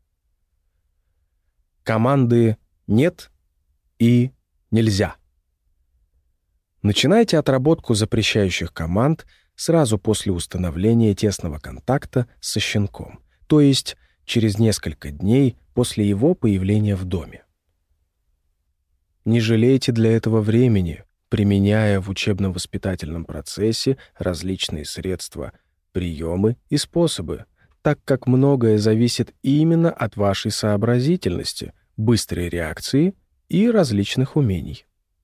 Команды «нет» и «нельзя». Начинайте отработку запрещающих команд сразу после установления тесного контакта со щенком, то есть через несколько дней после его появления в доме. Не жалейте для этого времени, применяя в учебно-воспитательном процессе различные средства, приемы и способы, так как многое зависит именно от вашей сообразительности, быстрой реакции и различных умений.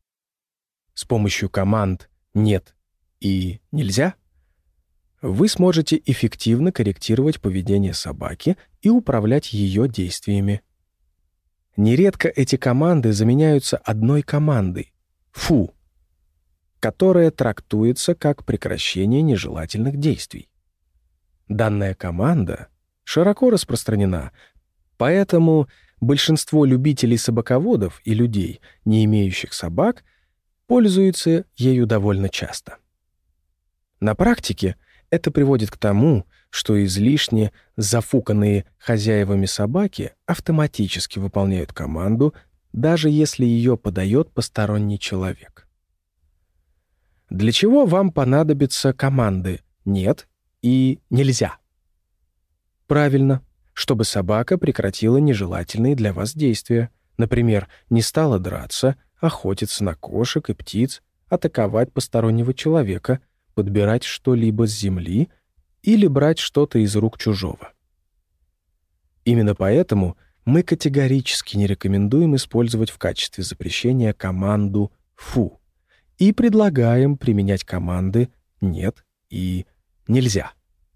С помощью команд «нет» и «нельзя» вы сможете эффективно корректировать поведение собаки и управлять ее действиями. Нередко эти команды заменяются одной командой «фу», которая трактуется как прекращение нежелательных действий. Данная команда широко распространена, поэтому большинство любителей собаководов и людей, не имеющих собак, пользуются ею довольно часто. На практике это приводит к тому, что излишне зафуканные хозяевами собаки автоматически выполняют команду, даже если ее подает посторонний человек. Для чего вам понадобятся команды «нет» и «нельзя»? Правильно, чтобы собака прекратила нежелательные для вас действия, например, не стала драться, охотиться на кошек и птиц, атаковать постороннего человека, подбирать что-либо с земли или брать что-то из рук чужого. Именно поэтому мы категорически не рекомендуем использовать в качестве запрещения команду «фу» и предлагаем применять команды «нет» и «нельзя».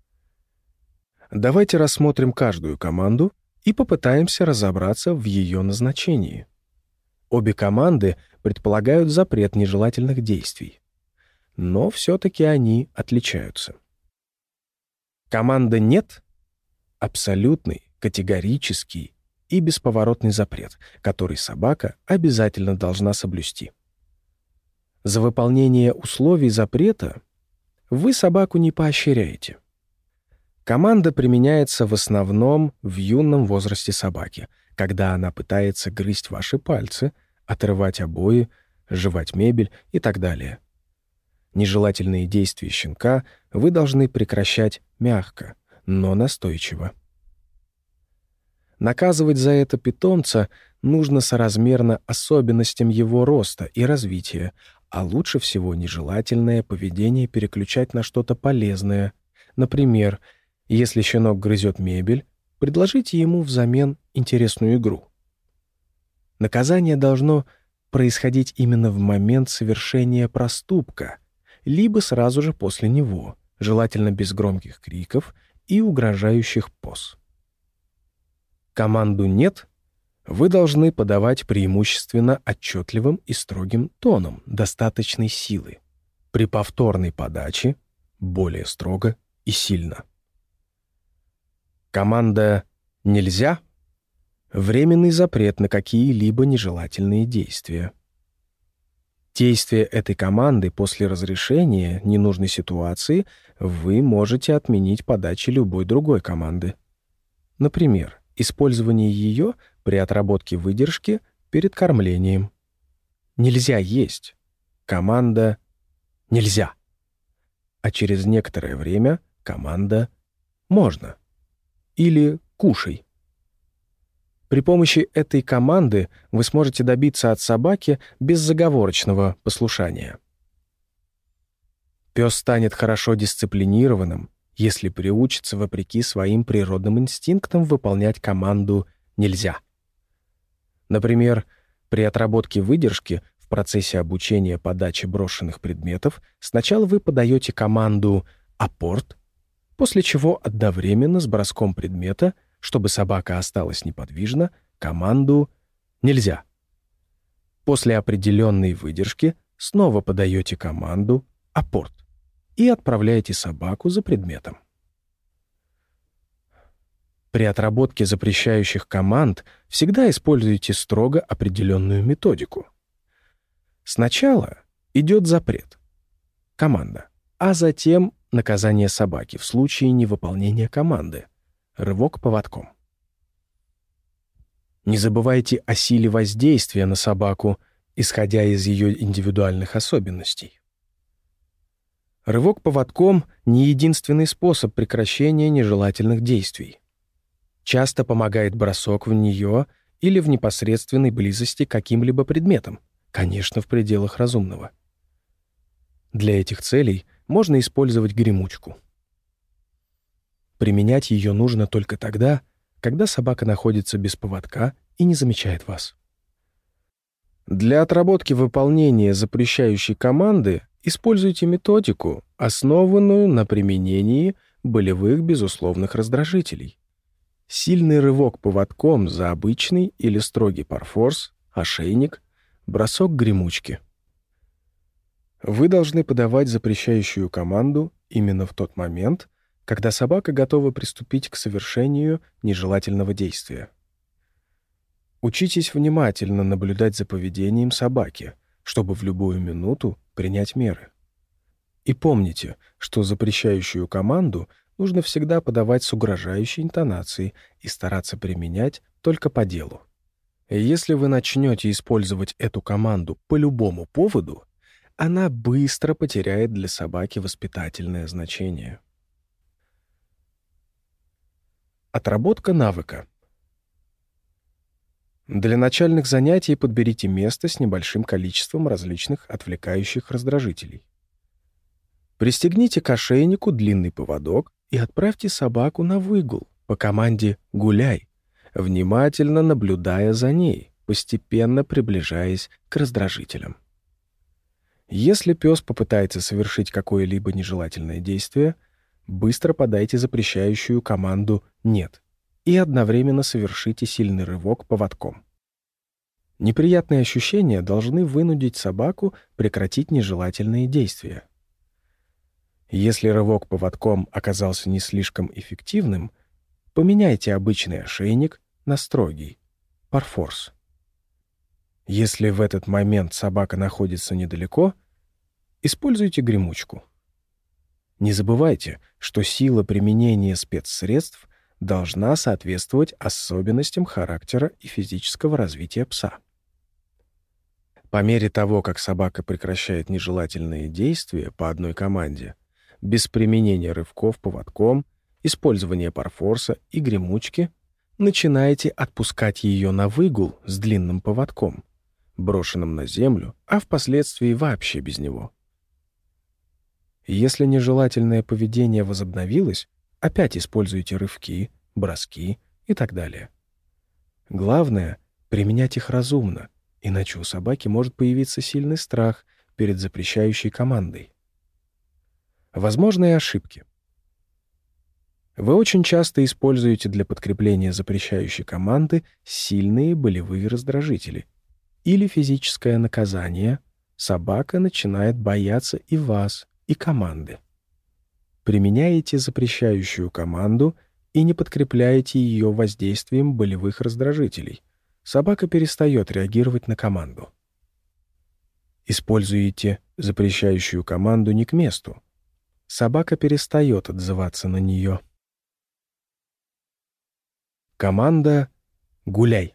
Давайте рассмотрим каждую команду и попытаемся разобраться в ее назначении. Обе команды предполагают запрет нежелательных действий, но все-таки они отличаются. Команда «нет» — абсолютный, категорический и бесповоротный запрет, который собака обязательно должна соблюсти. За выполнение условий запрета вы собаку не поощряете. Команда применяется в основном в юном возрасте собаки, когда она пытается грызть ваши пальцы, отрывать обои, жевать мебель и так далее. Нежелательные действия щенка вы должны прекращать мягко, но настойчиво. Наказывать за это питомца нужно соразмерно особенностям его роста и развития, а лучше всего нежелательное поведение переключать на что-то полезное. Например, если щенок грызет мебель, предложите ему взамен интересную игру. Наказание должно происходить именно в момент совершения проступка, либо сразу же после него, желательно без громких криков и угрожающих поз. Команду «нет» вы должны подавать преимущественно отчетливым и строгим тоном достаточной силы. При повторной подаче более строго и сильно. Команда «нельзя» — временный запрет на какие-либо нежелательные действия. Действие этой команды после разрешения ненужной ситуации вы можете отменить подачей любой другой команды. Например, использование ее при отработке выдержки перед кормлением. Нельзя есть. Команда «нельзя». А через некоторое время команда «можно» или «кушай». При помощи этой команды вы сможете добиться от собаки безоговорочного послушания. Пес станет хорошо дисциплинированным, если приучится вопреки своим природным инстинктам выполнять команду «нельзя». Например, при отработке выдержки в процессе обучения подачи брошенных предметов сначала вы подаете команду «апорт», после чего одновременно с броском предмета, чтобы собака осталась неподвижна, команду «нельзя». После определенной выдержки снова подаете команду «апорт» и отправляете собаку за предметом. При отработке запрещающих команд всегда используйте строго определенную методику. Сначала идет запрет, команда, а затем наказание собаки в случае невыполнения команды, рывок поводком. Не забывайте о силе воздействия на собаку, исходя из ее индивидуальных особенностей. Рывок поводком — не единственный способ прекращения нежелательных действий. Часто помогает бросок в нее или в непосредственной близости к каким-либо предметам, конечно, в пределах разумного. Для этих целей можно использовать гремучку. Применять ее нужно только тогда, когда собака находится без поводка и не замечает вас. Для отработки выполнения запрещающей команды используйте методику, основанную на применении болевых безусловных раздражителей. Сильный рывок поводком за обычный или строгий парфорс, ошейник, бросок гремучки. Вы должны подавать запрещающую команду именно в тот момент, когда собака готова приступить к совершению нежелательного действия. Учитесь внимательно наблюдать за поведением собаки, чтобы в любую минуту принять меры. И помните, что запрещающую команду нужно всегда подавать с угрожающей интонацией и стараться применять только по делу. Если вы начнете использовать эту команду по любому поводу, она быстро потеряет для собаки воспитательное значение. Отработка навыка. Для начальных занятий подберите место с небольшим количеством различных отвлекающих раздражителей. Пристегните к ошейнику длинный поводок и отправьте собаку на выгул по команде «гуляй», внимательно наблюдая за ней, постепенно приближаясь к раздражителям. Если пес попытается совершить какое-либо нежелательное действие, быстро подайте запрещающую команду «нет» и одновременно совершите сильный рывок поводком. Неприятные ощущения должны вынудить собаку прекратить нежелательные действия. Если рывок поводком оказался не слишком эффективным, поменяйте обычный ошейник на строгий, парфорс. Если в этот момент собака находится недалеко, используйте гремучку. Не забывайте, что сила применения спецсредств должна соответствовать особенностям характера и физического развития пса. По мере того, как собака прекращает нежелательные действия по одной команде, без применения рывков поводком, использования парфорса и гремучки, начинаете отпускать ее на выгул с длинным поводком, брошенным на землю, а впоследствии вообще без него. Если нежелательное поведение возобновилось, опять используйте рывки, броски и так далее. Главное — применять их разумно, иначе у собаки может появиться сильный страх перед запрещающей командой. Возможные ошибки. Вы очень часто используете для подкрепления запрещающей команды сильные болевые раздражители или физическое наказание. Собака начинает бояться и вас, и команды. Применяете запрещающую команду и не подкрепляете ее воздействием болевых раздражителей. Собака перестает реагировать на команду. Используете запрещающую команду не к месту. Собака перестает отзываться на нее. Команда «Гуляй».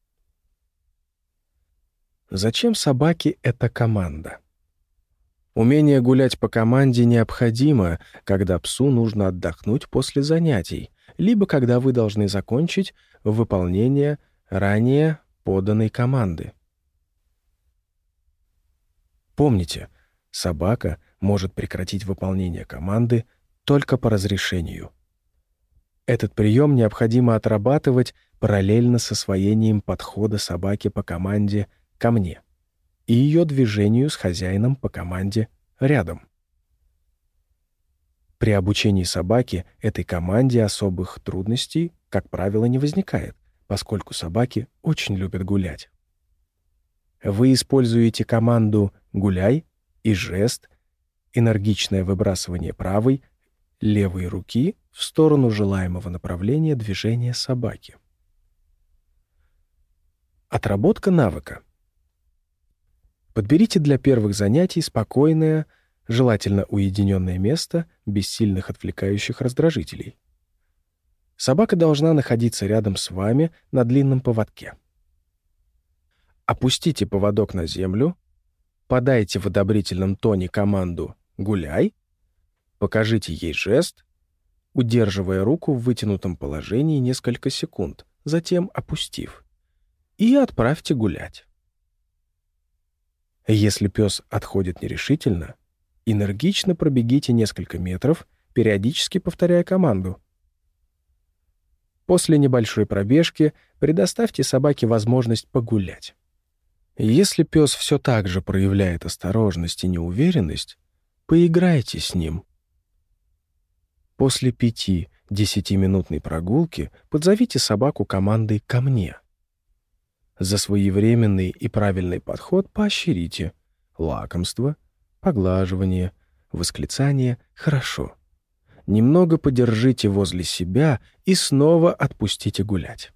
Зачем собаке эта команда? Умение гулять по команде необходимо, когда псу нужно отдохнуть после занятий, либо когда вы должны закончить выполнение ранее поданной команды. Помните, собака может прекратить выполнение команды только по разрешению. Этот прием необходимо отрабатывать параллельно с освоением подхода собаки по команде «ко мне» и ее движению с хозяином по команде «рядом». При обучении собаки этой команде особых трудностей, как правило, не возникает, поскольку собаки очень любят гулять. Вы используете команду «гуляй» и жест, энергичное выбрасывание правой, левой руки в сторону желаемого направления движения собаки. Отработка навыка. Подберите для первых занятий спокойное, желательно уединенное место без сильных отвлекающих раздражителей. Собака должна находиться рядом с вами на длинном поводке. Опустите поводок на землю, подайте в одобрительном тоне команду «гуляй», покажите ей жест, удерживая руку в вытянутом положении несколько секунд, затем опустив, и отправьте гулять. Если пес отходит нерешительно, энергично пробегите несколько метров, периодически повторяя команду. После небольшой пробежки предоставьте собаке возможность погулять. Если пес все так же проявляет осторожность и неуверенность, поиграйте с ним. После пяти-десятиминутной прогулки подзовите собаку командой «ко мне». За своевременный и правильный подход поощрите лакомство, поглаживание, восклицание «хорошо». Немного подержите возле себя и снова отпустите гулять.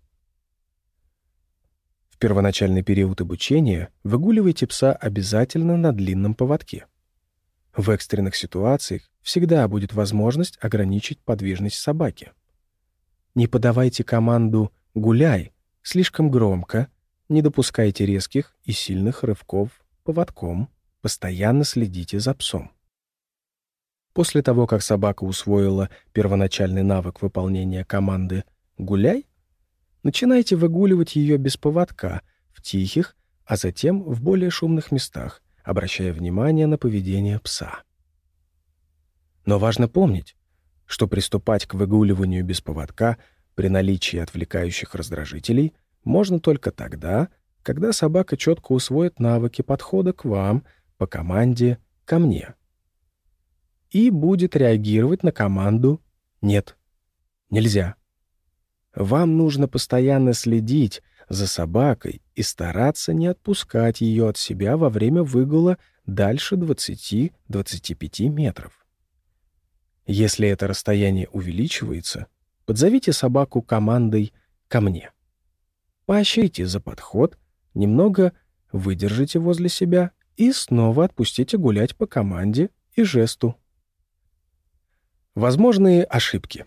В первоначальный период обучения выгуливайте пса обязательно на длинном поводке. В экстренных ситуациях всегда будет возможность ограничить подвижность собаки. Не подавайте команду «гуляй» слишком громко, не допускайте резких и сильных рывков поводком, постоянно следите за псом. После того, как собака усвоила первоначальный навык выполнения команды «гуляй», начинайте выгуливать ее без поводка в тихих, а затем в более шумных местах, обращая внимание на поведение пса. Но важно помнить, что приступать к выгуливанию без поводка при наличии отвлекающих раздражителей можно только тогда, когда собака четко усвоит навыки подхода к вам по команде «ко мне» и будет реагировать на команду «нет, нельзя». Вам нужно постоянно следить за собакой и стараться не отпускать ее от себя во время выгула дальше двадцати-двадцати пяти метров. Если это расстояние увеличивается, подзовите собаку командой «ко мне». Поощрите за подход, немного выдержите возле себя и снова отпустите гулять по команде и жесту. Возможные ошибки.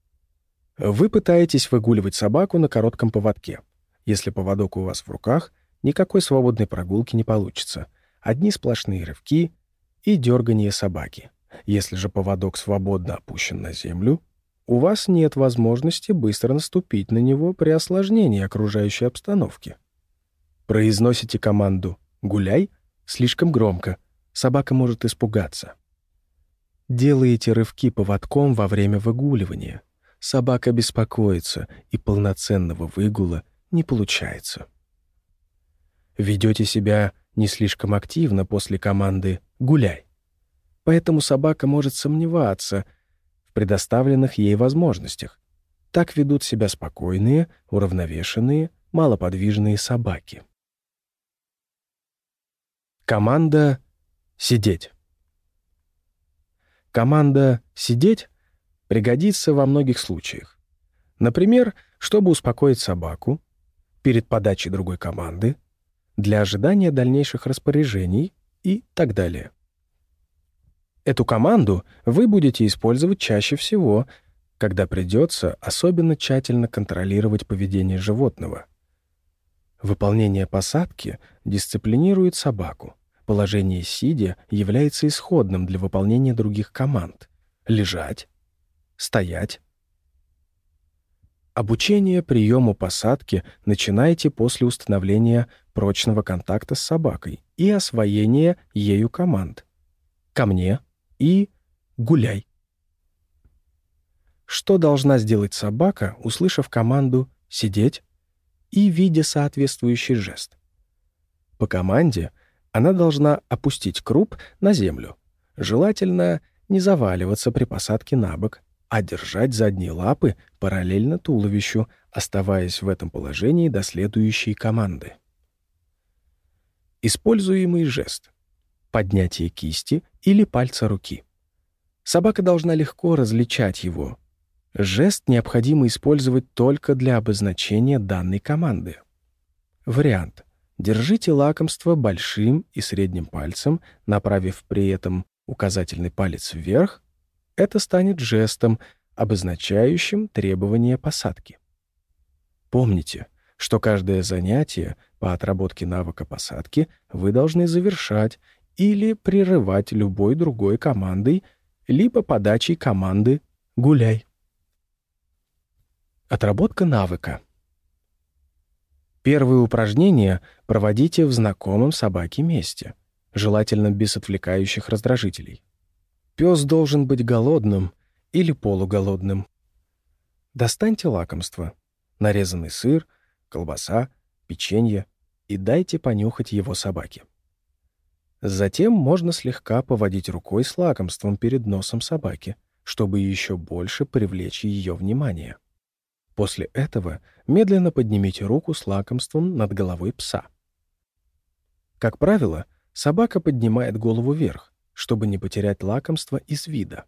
Вы пытаетесь выгуливать собаку на коротком поводке. Если поводок у вас в руках, никакой свободной прогулки не получится. Одни сплошные рывки и дергание собаки. Если же поводок свободно опущен на землю, у вас нет возможности быстро наступить на него при осложнении окружающей обстановки. Произносите команду «гуляй» слишком громко, собака может испугаться. Делаете рывки поводком во время выгуливания. Собака беспокоится, и полноценного выгула не получается. Ведете себя не слишком активно после команды «гуляй». Поэтому собака может сомневаться в предоставленных ей возможностях. Так ведут себя спокойные, уравновешенные, малоподвижные собаки. Команда «сидеть». Команда «сидеть» пригодится во многих случаях. Например, чтобы успокоить собаку, перед подачей другой команды, для ожидания дальнейших распоряжений и так далее. Эту команду вы будете использовать чаще всего, когда придется особенно тщательно контролировать поведение животного. Выполнение посадки дисциплинирует собаку. Положение сидя является исходным для выполнения других команд — лежать, стоять. Обучение приему посадки начинайте после установления прочного контакта с собакой и освоения ею команд «ко мне» и «гуляй». Что должна сделать собака, услышав команду «сидеть» и видя соответствующий жест? По команде она должна опустить круп на землю, желательно не заваливаться при посадке на бок, а держать задние лапы параллельно туловищу, оставаясь в этом положении до следующей команды. Используемый жест — поднятие кисти или пальца руки. Собака должна легко различать его. Жест необходимо использовать только для обозначения данной команды. Вариант. Держите лакомство большим и средним пальцем, направив при этом указательный палец вверх. Это станет жестом, обозначающим требование посадки. Помните, что каждое занятие по отработке навыка посадки вы должны завершать или прерывать любой другой командой, либо подачей команды «гуляй». Отработка навыка. Первые упражнения проводите в знакомом собаке месте, желательно без отвлекающих раздражителей. Пес должен быть голодным или полуголодным. Достаньте лакомство, нарезанный сыр, колбаса, печенье и дайте понюхать его собаке. Затем можно слегка поводить рукой с лакомством перед носом собаки, чтобы еще больше привлечь ее внимание. После этого медленно поднимите руку с лакомством над головой пса. Как правило, собака поднимает голову вверх, чтобы не потерять лакомство из вида.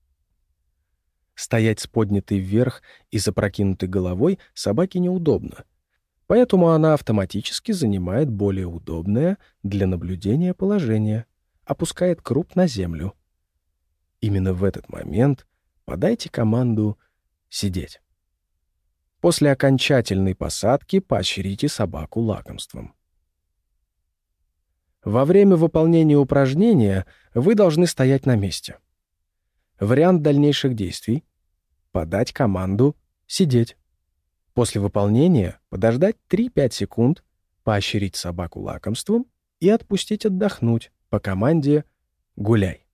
Стоять с поднятой вверх и запрокинутой головой собаке неудобно, поэтому она автоматически занимает более удобное для наблюдения положение, опускает круп на землю. Именно в этот момент подайте команду «сидеть». После окончательной посадки поощрите собаку лакомством. Во время выполнения упражнения вы должны стоять на месте. Вариант дальнейших действий — подать команду «сидеть». После выполнения подождать три-пять секунд, поощрить собаку лакомством и отпустить отдохнуть по команде «гуляй».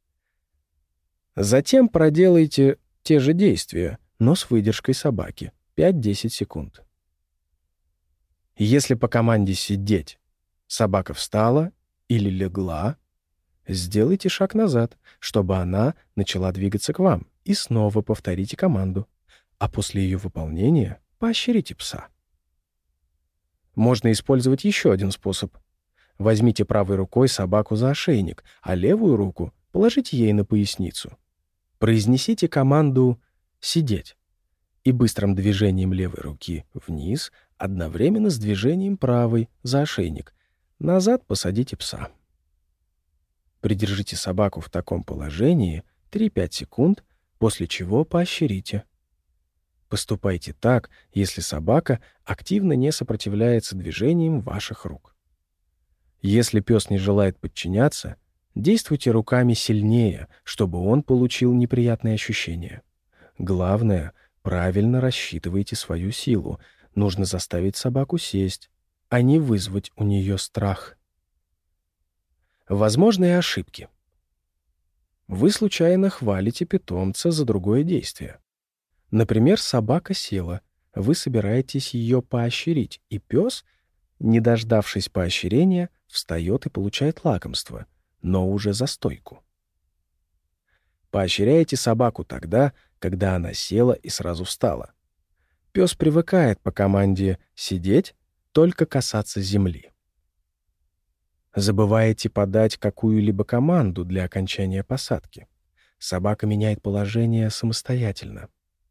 Затем проделайте те же действия, но с выдержкой собаки пять-десять секунд. Если по команде «сидеть» собака встала или легла, сделайте шаг назад, чтобы она начала двигаться к вам, и снова повторите команду, а после ее выполнения поощрите пса. Можно использовать еще один способ. Возьмите правой рукой собаку за ошейник, а левую руку положите ей на поясницу. Произнесите команду «сидеть» и быстрым движением левой руки вниз, одновременно с движением правой за ошейник. Назад посадите пса. Придержите собаку в таком положении три-пять секунд, после чего поощрите. Поступайте так, если собака активно не сопротивляется движениям ваших рук. Если пес не желает подчиняться, действуйте руками сильнее, чтобы он получил неприятные ощущения. Главное, правильно рассчитывайте свою силу. Нужно заставить собаку сесть, а не вызвать у нее страх. Возможные ошибки. Вы случайно хвалите питомца за другое действие. Например, собака села, вы собираетесь ее поощрить, и пес, не дождавшись поощрения, встает и получает лакомство, но уже за стойку. Поощряйте собаку тогда, когда она села и сразу встала. Пес привыкает по команде «сидеть» только касаться земли. Забываете подать какую-либо команду для окончания посадки. Собака меняет положение самостоятельно.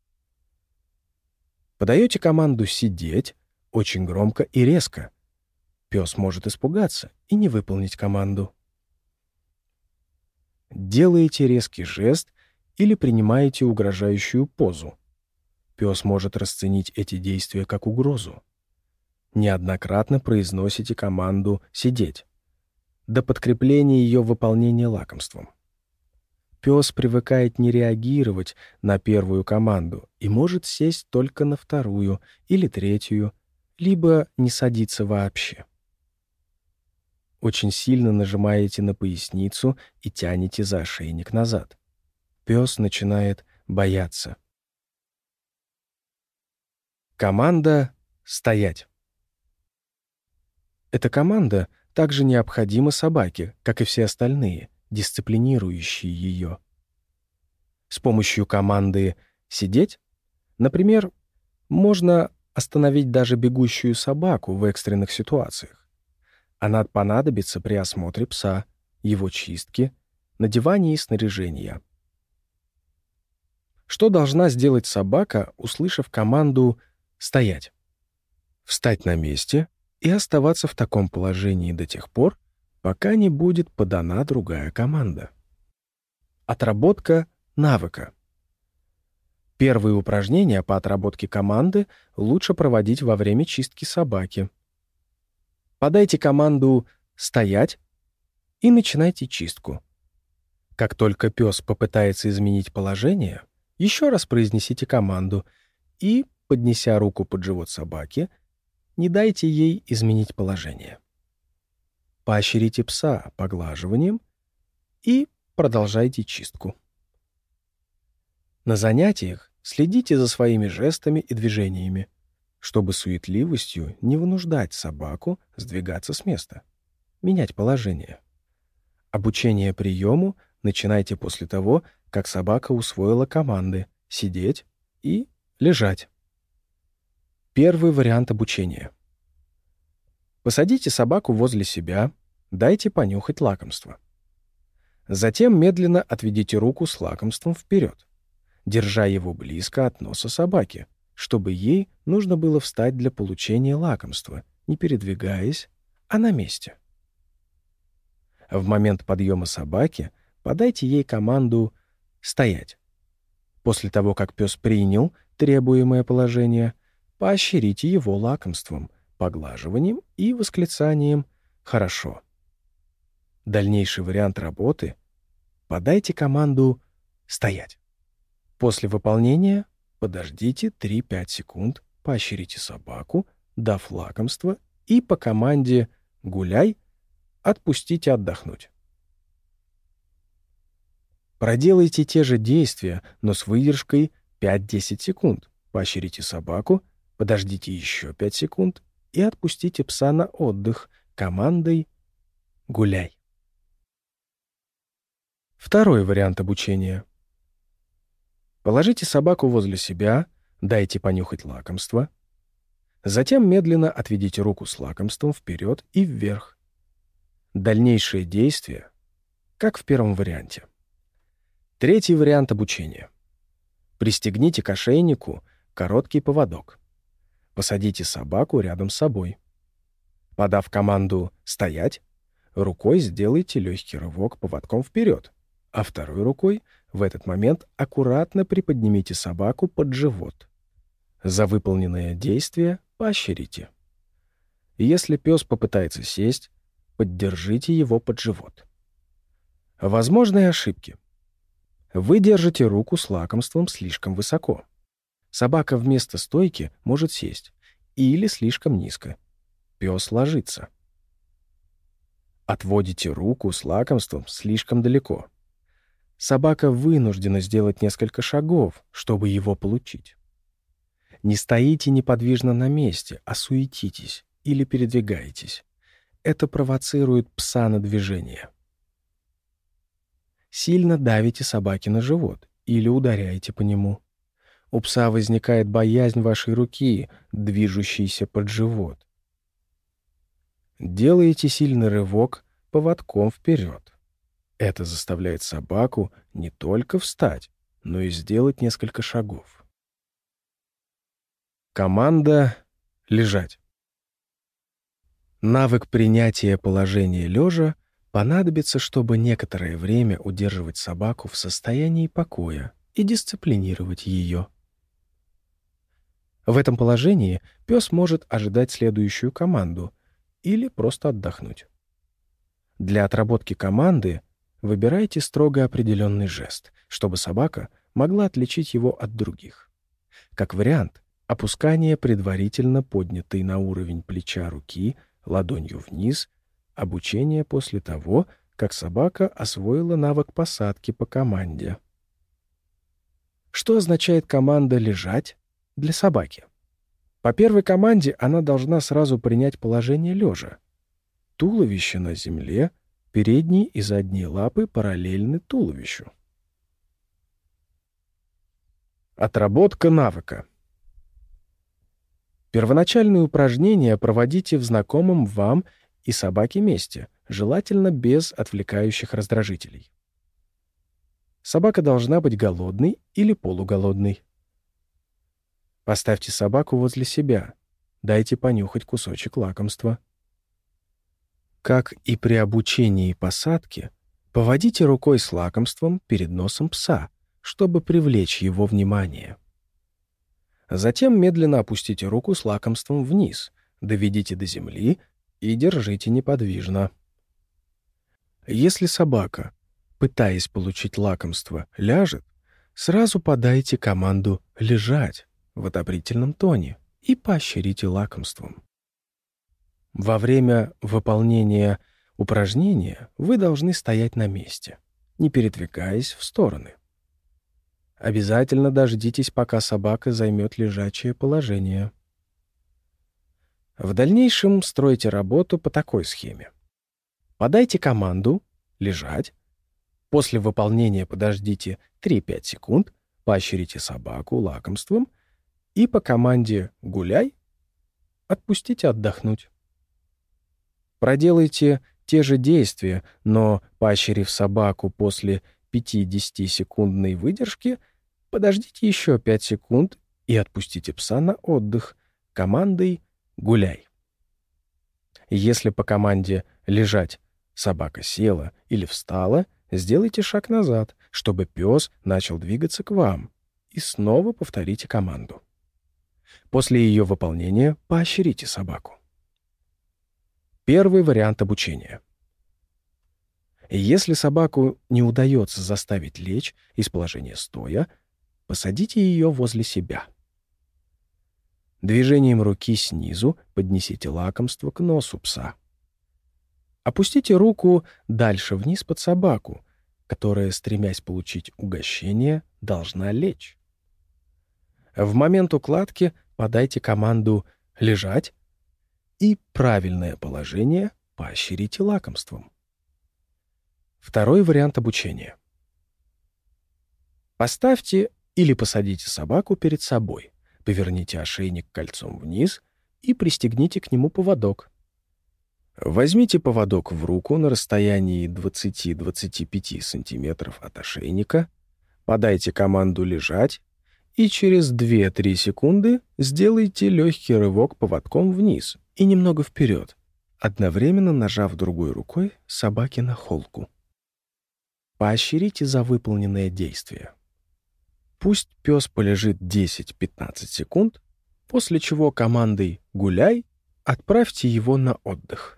Подаете команду «сидеть» очень громко и резко. Пес может испугаться и не выполнить команду. Делаете резкий жест или принимаете угрожающую позу. Пес может расценить эти действия как угрозу. Неоднократно произносите команду «сидеть» до подкрепления ее выполнения лакомством. Пес привыкает не реагировать на первую команду и может сесть только на вторую или третью, либо не садиться вообще. Очень сильно нажимаете на поясницу и тянете за ошейник назад. Пес начинает бояться. Команда «стоять». Эта команда также необходима собаке, как и все остальные, дисциплинирующие ее. С помощью команды «сидеть», например, можно остановить даже бегущую собаку в экстренных ситуациях. Она понадобится при осмотре пса, его чистке, надевании снаряжения. Что должна сделать собака, услышав команду «стоять»? Встать на месте и оставаться в таком положении до тех пор, пока не будет подана другая команда. Отработка навыка. Первые упражнения по отработке команды лучше проводить во время чистки собаки. Подайте команду «стоять» и начинайте чистку. Как только пес попытается изменить положение, еще раз произнесите команду и, поднеся руку под живот собаки, не дайте ей изменить положение. Поощрите пса поглаживанием и продолжайте чистку. На занятиях следите за своими жестами и движениями, чтобы суетливостью не вынуждать собаку сдвигаться с места, менять положение. Обучение приему начинайте после того, как собака усвоила команды «сидеть» и «лежать». Первый вариант обучения. Посадите собаку возле себя, дайте понюхать лакомство. Затем медленно отведите руку с лакомством вперед, держа его близко от носа собаки, чтобы ей нужно было встать для получения лакомства, не передвигаясь, а на месте. В момент подъема собаки подайте ей команду «стоять». После того, как пес принял требуемое положение, поощрите его лакомством, поглаживанием и восклицанием «хорошо». Дальнейший вариант работы — подайте команду «стоять». После выполнения подождите три-пять секунд, поощрите собаку, дав лакомство, и по команде «гуляй» отпустите отдохнуть. Проделайте те же действия, но с выдержкой пять-десять секунд. Поощрите собаку, подождите еще пять секунд и отпустите пса на отдых командой «гуляй». Второй вариант обучения. Положите собаку возле себя, дайте понюхать лакомство. Затем медленно отведите руку с лакомством вперед и вверх. Дальнейшие действия, как в первом варианте. Третий вариант обучения. Пристегните к ошейнику короткий поводок. Посадите собаку рядом с собой. Подав команду «стоять», рукой сделайте легкий рывок поводком вперед, а второй рукой в этот момент аккуратно приподнимите собаку под живот. За выполненное действие поощрите. Если пес попытается сесть, поддержите его под живот. Возможные ошибки. Вы держите руку с лакомством слишком высоко. Собака вместо стойки может сесть. Или слишком низко. Пес ложится. Отводите руку с лакомством слишком далеко. Собака вынуждена сделать несколько шагов, чтобы его получить. Не стоите неподвижно на месте, а суетитесь или передвигаетесь. Это провоцирует пса на движение. Сильно давите собаке на живот или ударяете по нему. У пса возникает боязнь вашей руки, движущейся под живот. Делаете сильный рывок поводком вперед. Это заставляет собаку не только встать, но и сделать несколько шагов. Команда «лежать». Навык принятия положения лежа понадобится, чтобы некоторое время удерживать собаку в состоянии покоя и дисциплинировать ее. В этом положении пес может ожидать следующую команду или просто отдохнуть. Для отработки команды выбирайте строго определенный жест, чтобы собака могла отличить его от других. Как вариант, опускание предварительно поднятой на уровень плеча руки ладонью вниз, обучение после того, как собака освоила навык посадки по команде. Что означает команда «лежать» для собаки? По первой команде она должна сразу принять положение лежа. Туловище на земле, передние и задние лапы параллельны туловищу. Отработка навыка. Первоначальные упражнения проводите в знакомом вам и собаке месте, желательно без отвлекающих раздражителей. Собака должна быть голодной или полуголодной. Поставьте собаку возле себя, дайте понюхать кусочек лакомства. Как и при обучении посадке, поводите рукой с лакомством перед носом пса, чтобы привлечь его внимание. Затем медленно опустите руку с лакомством вниз, доведите до земли и держите неподвижно. Если собака, пытаясь получить лакомство, ляжет, сразу подайте команду «лежать» в одобрительном тоне и поощрите лакомством. Во время выполнения упражнения вы должны стоять на месте, не передвигаясь в стороны. Обязательно дождитесь, пока собака займет лежачее положение. В дальнейшем стройте работу по такой схеме. Подайте команду «лежать». После выполнения подождите три-пять секунд, поощрите собаку лакомством и по команде «гуляй» отпустите отдохнуть. Проделайте те же действия, но, поощрив собаку после пяти-десятисекундной выдержки, подождите еще пять секунд и отпустите пса на отдых командой «гуляй». Если по команде «лежать» собака села или встала, сделайте шаг назад, чтобы пес начал двигаться к вам, и снова повторите команду. После ее выполнения поощрите собаку. Первый вариант обучения. Если собаку не удается заставить лечь из положения стоя, посадите ее возле себя. Движением руки снизу поднесите лакомство к носу пса. Опустите руку дальше вниз под собаку, которая, стремясь получить угощение, должна лечь. В момент укладки подайте команду «лежать» и правильное положение поощрите лакомством. Второй вариант обучения. Поставьте или посадите собаку перед собой, поверните ошейник кольцом вниз и пристегните к нему поводок. Возьмите поводок в руку на расстоянии двадцать-двадцать пять сантиметров от ошейника, подайте команду «лежать» и через две-три секунды сделайте легкий рывок поводком вниз и немного вперед, одновременно нажав другой рукой собаке на холку. Поощрите за выполненное действие. Пусть пес полежит десять-пятнадцать секунд, после чего командой «гуляй» отправьте его на отдых.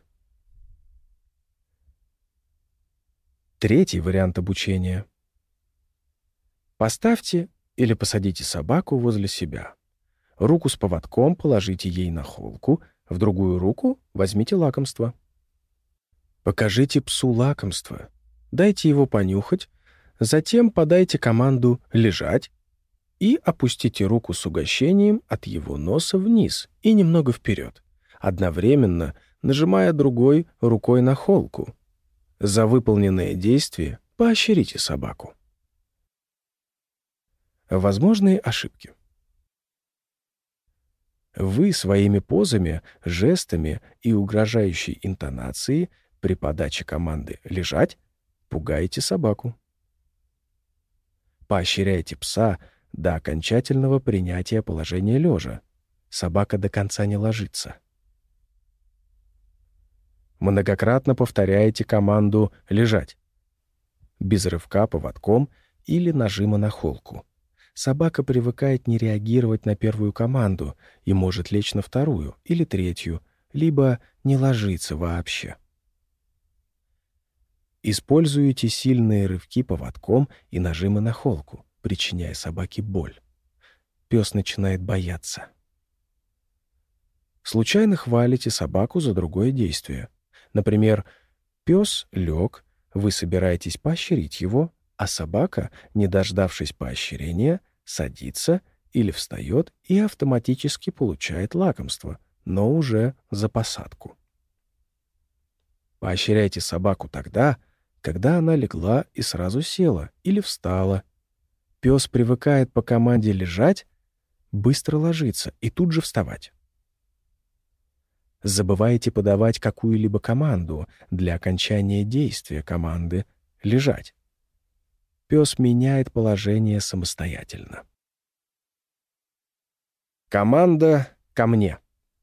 Третий вариант обучения. Поставьте или посадите собаку возле себя. Руку с поводком положите ей на холку, в другую руку возьмите лакомство. Покажите псу лакомство, дайте его понюхать, затем подайте команду «лежать» и опустите руку с угощением от его носа вниз и немного вперед, одновременно нажимая другой рукой на холку. За выполненное действие поощрите собаку. Возможные ошибки. Вы своими позами, жестами и угрожающей интонацией при подаче команды «лежать» пугаете собаку. Поощряйте пса до окончательного принятия положения лежа. Собака до конца не ложится. Многократно повторяйте команду «лежать» без рывка поводком или нажима на холку. Собака привыкает не реагировать на первую команду и может лечь на вторую или третью, либо не ложиться вообще. Используйте сильные рывки поводком и нажимы на холку, причиняя собаке боль. Пес начинает бояться. Случайно хвалите собаку за другое действие. Например, пес лег, вы собираетесь поощрить его, а собака, не дождавшись поощрения, садится или встает и автоматически получает лакомство, но уже за посадку. Поощряйте собаку тогда, когда она легла и сразу села или встала. Пес привыкает по команде «лежать», быстро ложиться и тут же вставать. Забывайте подавать какую-либо команду для окончания действия команды «лежать». Пес меняет положение самостоятельно. Команда «ко мне».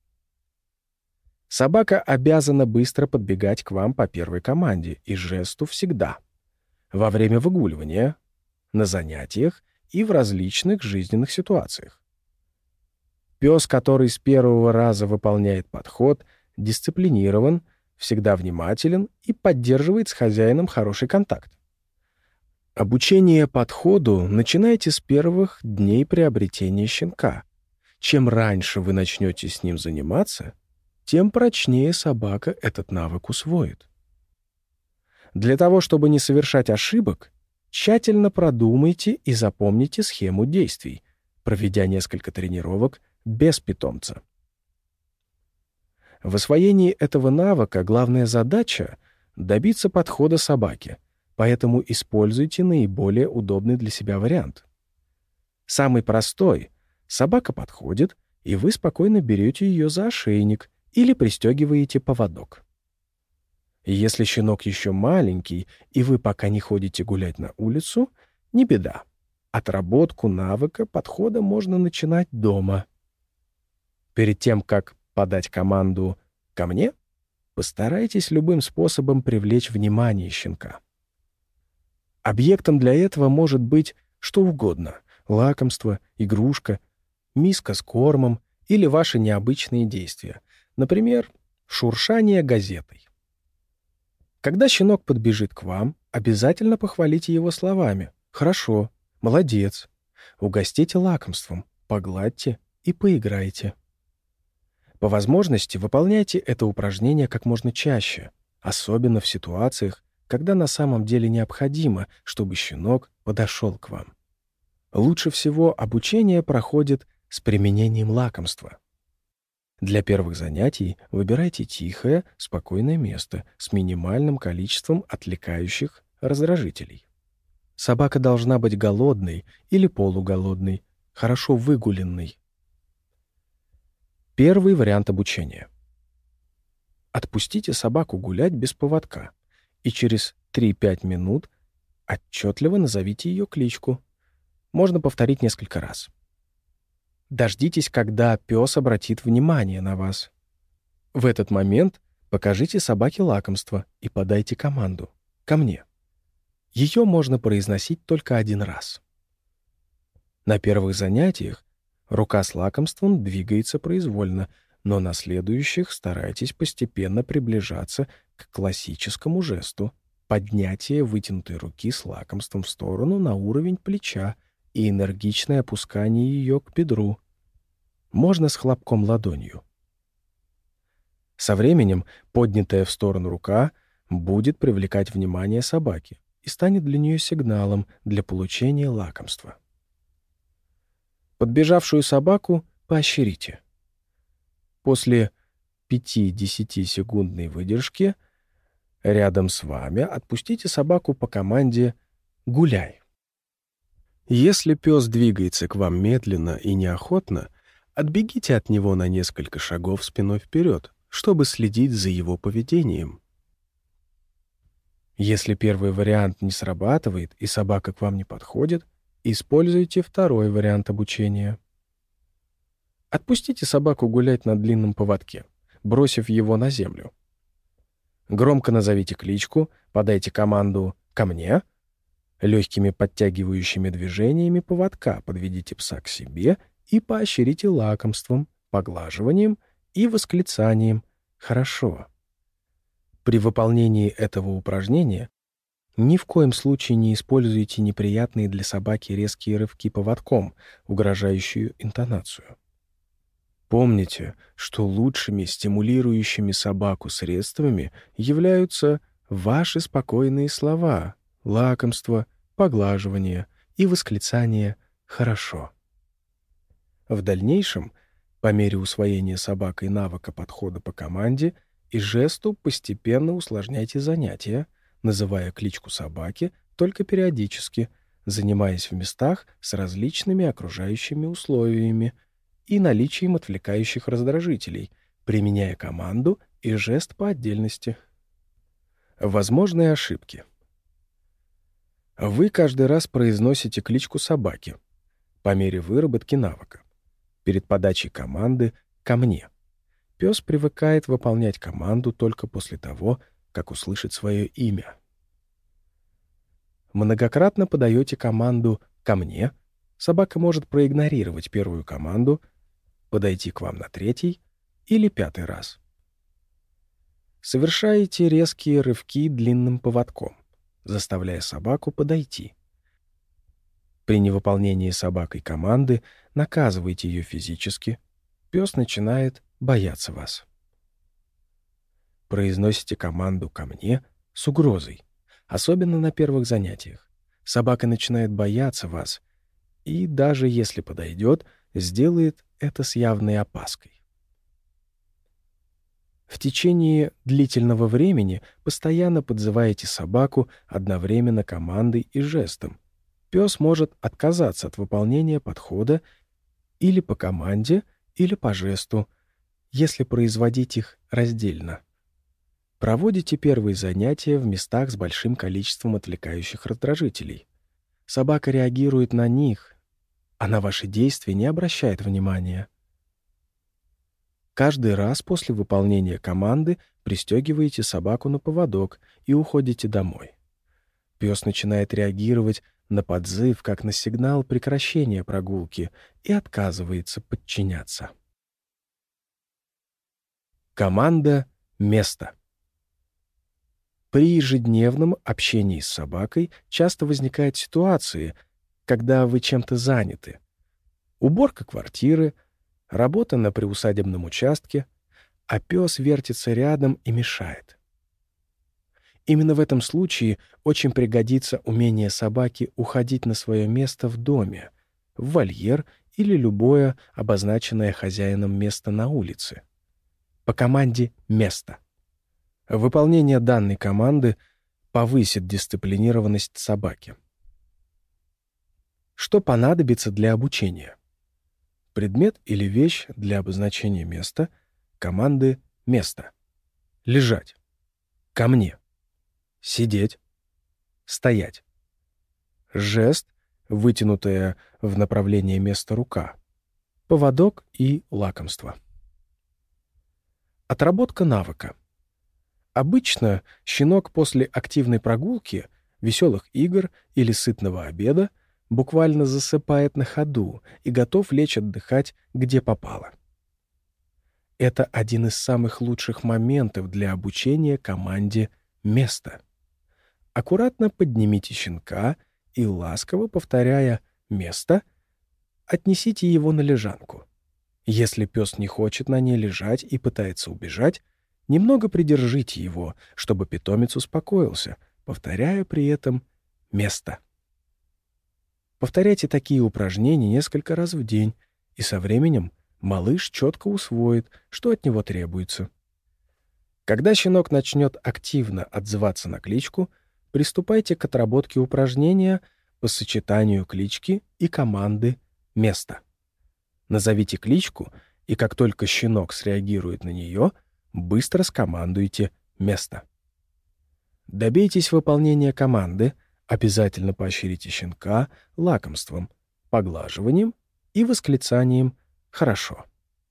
Собака обязана быстро подбегать к вам по первой команде и жесту всегда. Во время выгуливания, на занятиях и в различных жизненных ситуациях. Пес, который с первого раза выполняет подход, дисциплинирован, всегда внимателен и поддерживает с хозяином хороший контакт. Обучение подходу начинайте с первых дней приобретения щенка. Чем раньше вы начнете с ним заниматься, тем прочнее собака этот навык усвоит. Для того, чтобы не совершать ошибок, тщательно продумайте и запомните схему действий, проведя несколько тренировок без питомца. В освоении этого навыка главная задача — добиться подхода собаки, поэтому используйте наиболее удобный для себя вариант. Самый простой — собака подходит, и вы спокойно берете ее за ошейник или пристегиваете поводок. Если щенок еще маленький, и вы пока не ходите гулять на улицу, не беда. Отработку навыка подхода можно начинать дома. Перед тем, как подать команду «ко мне», постарайтесь любым способом привлечь внимание щенка. Объектом для этого может быть что угодно — лакомство, игрушка, миска с кормом или ваши необычные действия, например, шуршание газетой. Когда щенок подбежит к вам, обязательно похвалите его словами «хорошо», «молодец», угостите лакомством, погладьте и поиграйте. По возможности выполняйте это упражнение как можно чаще, особенно в ситуациях, когда на самом деле необходимо, чтобы щенок подошел к вам. Лучше всего обучение проходит с применением лакомства. Для первых занятий выбирайте тихое, спокойное место с минимальным количеством отвлекающих раздражителей. Собака должна быть голодной или полуголодной, хорошо выгуленной. Первый вариант обучения. Отпустите собаку гулять без поводка и через три-пять минут отчетливо назовите ее кличку. Можно повторить несколько раз. Дождитесь, когда пес обратит внимание на вас. В этот момент покажите собаке лакомство и подайте команду «ко мне». Ее можно произносить только один раз. На первых занятиях Рука с лакомством двигается произвольно, но на следующих старайтесь постепенно приближаться к классическому жесту поднятия вытянутой руки с лакомством в сторону на уровень плеча и энергичное опускание ее к бедру. Можно с хлопком ладонью. Со временем поднятая в сторону рука будет привлекать внимание собаки и станет для нее сигналом для получения лакомства. Подбежавшую собаку поощрите. После пяти-десятисекундной выдержки рядом с вами отпустите собаку по команде «гуляй». Если пес двигается к вам медленно и неохотно, отбегите от него на несколько шагов спиной вперед, чтобы следить за его поведением. Если первый вариант не срабатывает и собака к вам не подходит, используйте второй вариант обучения. Отпустите собаку гулять на длинном поводке, бросив его на землю. Громко назовите кличку, подайте команду «ко мне». Легкими подтягивающими движениями поводка подведите пса к себе и поощрите лакомством, поглаживанием и восклицанием «хорошо». При выполнении этого упражнения ни в коем случае не используйте неприятные для собаки резкие рывки поводком, угрожающую интонацию. Помните, что лучшими стимулирующими собаку средствами являются ваши спокойные слова, лакомство, поглаживание и восклицание «хорошо». В дальнейшем, по мере усвоения собакой навыка подхода по команде и жесту, постепенно усложняйте занятия, называя кличку собаки только периодически, занимаясь в местах с различными окружающими условиями и наличием отвлекающих раздражителей, применяя команду и жест по отдельности. Возможные ошибки. Вы каждый раз произносите кличку собаки по мере выработки навыка. Перед подачей команды «ко мне». Пес привыкает выполнять команду только после того, как услышит свое имя. Многократно подаете команду «ко мне», собака может проигнорировать первую команду, подойти к вам на третий или пятый раз. Совершаете резкие рывки длинным поводком, заставляя собаку подойти. При невыполнении собакой команды наказывайте ее физически, пес начинает бояться вас. Произносите команду «ко мне» с угрозой, особенно на первых занятиях. Собака начинает бояться вас, и даже если подойдет, сделает это с явной опаской. В течение длительного времени постоянно подзываете собаку одновременно командой и жестом. Пес может отказаться от выполнения подхода или по команде, или по жесту, если производить их раздельно. Проводите первые занятия в местах с большим количеством отвлекающих раздражителей. Собака реагирует на них, а на ваши действия не обращает внимания. Каждый раз после выполнения команды пристегиваете собаку на поводок и уходите домой. Пес начинает реагировать на подзыв, как на сигнал прекращения прогулки, и отказывается подчиняться. Команда «место». При ежедневном общении с собакой часто возникают ситуации, когда вы чем-то заняты. Уборка квартиры, работа на приусадебном участке, а пес вертится рядом и мешает. Именно в этом случае очень пригодится умение собаки уходить на свое место в доме, в вольер или любое обозначенное хозяином место на улице. По команде «место». Выполнение данной команды повысит дисциплинированность собаки. Что понадобится для обучения? Предмет или вещь для обозначения места, команды «место». Лежать. Ко мне. Сидеть. Стоять. Жест, вытянутая в направлении места рука. Поводок и лакомство. Отработка навыка. Обычно щенок после активной прогулки, веселых игр или сытного обеда буквально засыпает на ходу и готов лечь отдыхать, где попало. Это один из самых лучших моментов для обучения команде «место». Аккуратно поднимите щенка и, ласково повторяя «место», отнесите его на лежанку. Если пес не хочет на ней лежать и пытается убежать, немного придержите его, чтобы питомец успокоился, повторяя при этом «место». Повторяйте такие упражнения несколько раз в день, и со временем малыш четко усвоит, что от него требуется. Когда щенок начнет активно отзываться на кличку, приступайте к отработке упражнения по сочетанию клички и команды «место». Назовите кличку, и как только щенок среагирует на нее, быстро скомандуйте «место». Добейтесь выполнения команды, обязательно поощрите щенка лакомством, поглаживанием и восклицанием «хорошо».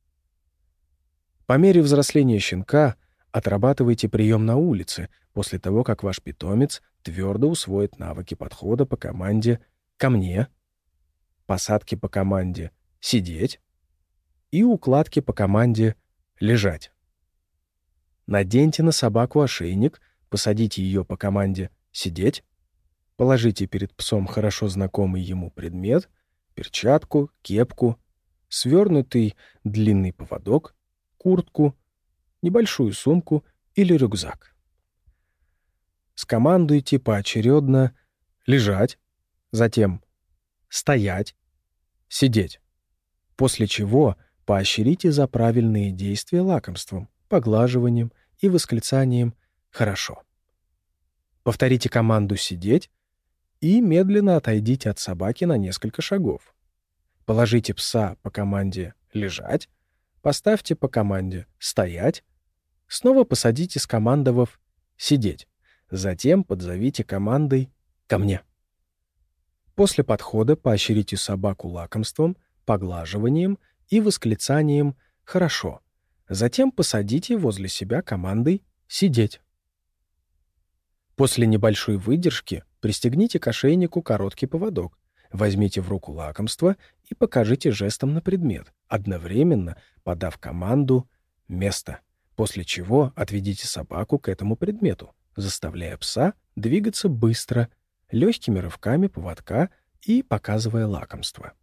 По мере взросления щенка отрабатывайте прием на улице после того, как ваш питомец твердо усвоит навыки подхода по команде «ко мне», посадки по команде «сидеть» и укладки по команде «лежать». Наденьте на собаку ошейник, посадите ее по команде «сидеть», положите перед псом хорошо знакомый ему предмет, перчатку, кепку, свернутый длинный поводок, куртку, небольшую сумку или рюкзак. Скомандуйте поочередно «лежать», затем «стоять», «сидеть», после чего поощрите за правильные действия лакомством, поглаживанием и восклицанием «хорошо». Повторите команду «сидеть» и медленно отойдите от собаки на несколько шагов. Положите пса по команде «лежать», поставьте по команде «стоять», снова посадите, скомандовав «сидеть», затем подзовите командой «ко мне». После подхода поощрите собаку лакомством, поглаживанием и восклицанием «хорошо», затем посадите возле себя командой «сидеть». После небольшой выдержки пристегните к ошейнику короткий поводок, возьмите в руку лакомство и покажите жестом на предмет, одновременно подав команду «место», после чего отведите собаку к этому предмету, заставляя пса двигаться быстро, легкими рывками поводка и показывая лакомство.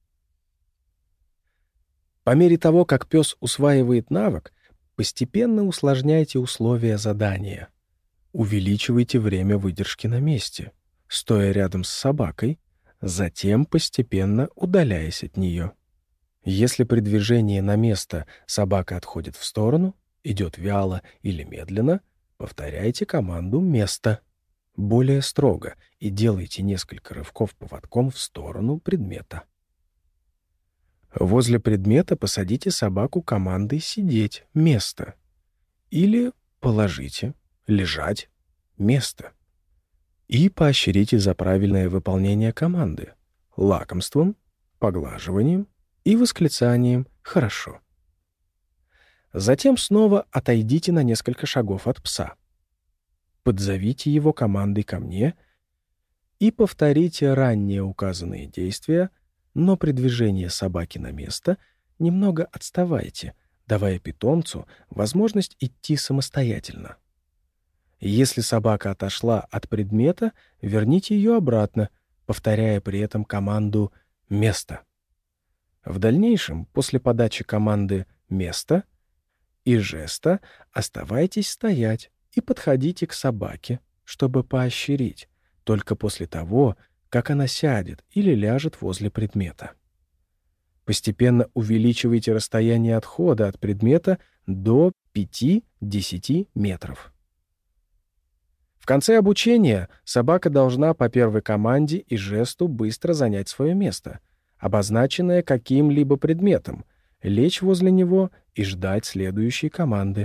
По мере того, как пес усваивает навык, постепенно усложняйте условия задания. Увеличивайте время выдержки на месте, стоя рядом с собакой, затем постепенно удаляясь от нее. Если при движении на место собака отходит в сторону, идет вяло или медленно, повторяйте команду «место» более строго и делайте несколько рывков поводком в сторону предмета. Возле предмета посадите собаку командой «сидеть» «место» или положите «лежать» «место» и поощрите за правильное выполнение команды лакомством, поглаживанием и восклицанием «хорошо». Затем снова отойдите на несколько шагов от пса. Подзовите его командой «ко мне» и повторите ранее указанные действия, но при движении собаки на место немного отставайте, давая питомцу возможность идти самостоятельно. Если собака отошла от предмета, верните ее обратно, повторяя при этом команду «место». В дальнейшем, после подачи команды «место» и жеста, оставайтесь стоять и подходите к собаке, чтобы поощрить, только после того, как она сядет или ляжет возле предмета. Постепенно увеличивайте расстояние отхода от предмета до пяти-десяти метров. В конце обучения собака должна по первой команде и жесту быстро занять свое место, обозначенное каким-либо предметом, лечь возле него и ждать следующей команды.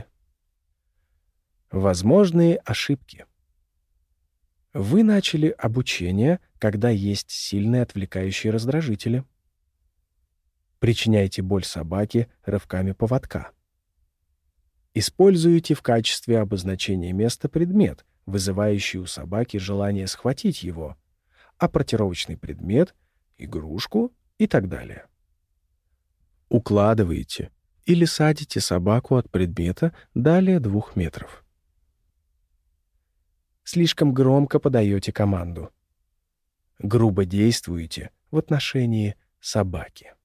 Возможные ошибки. Вы начали обучение, когда есть сильные отвлекающие раздражители. Причиняйте боль собаке рывками поводка. Используйте в качестве обозначения места предмет, вызывающий у собаки желание схватить его, а портировочный предмет игрушку и так далее. Укладываете или садите собаку от предмета далее двух метров. Слишком громко подаете команду. Грубо действуете в отношении собаки.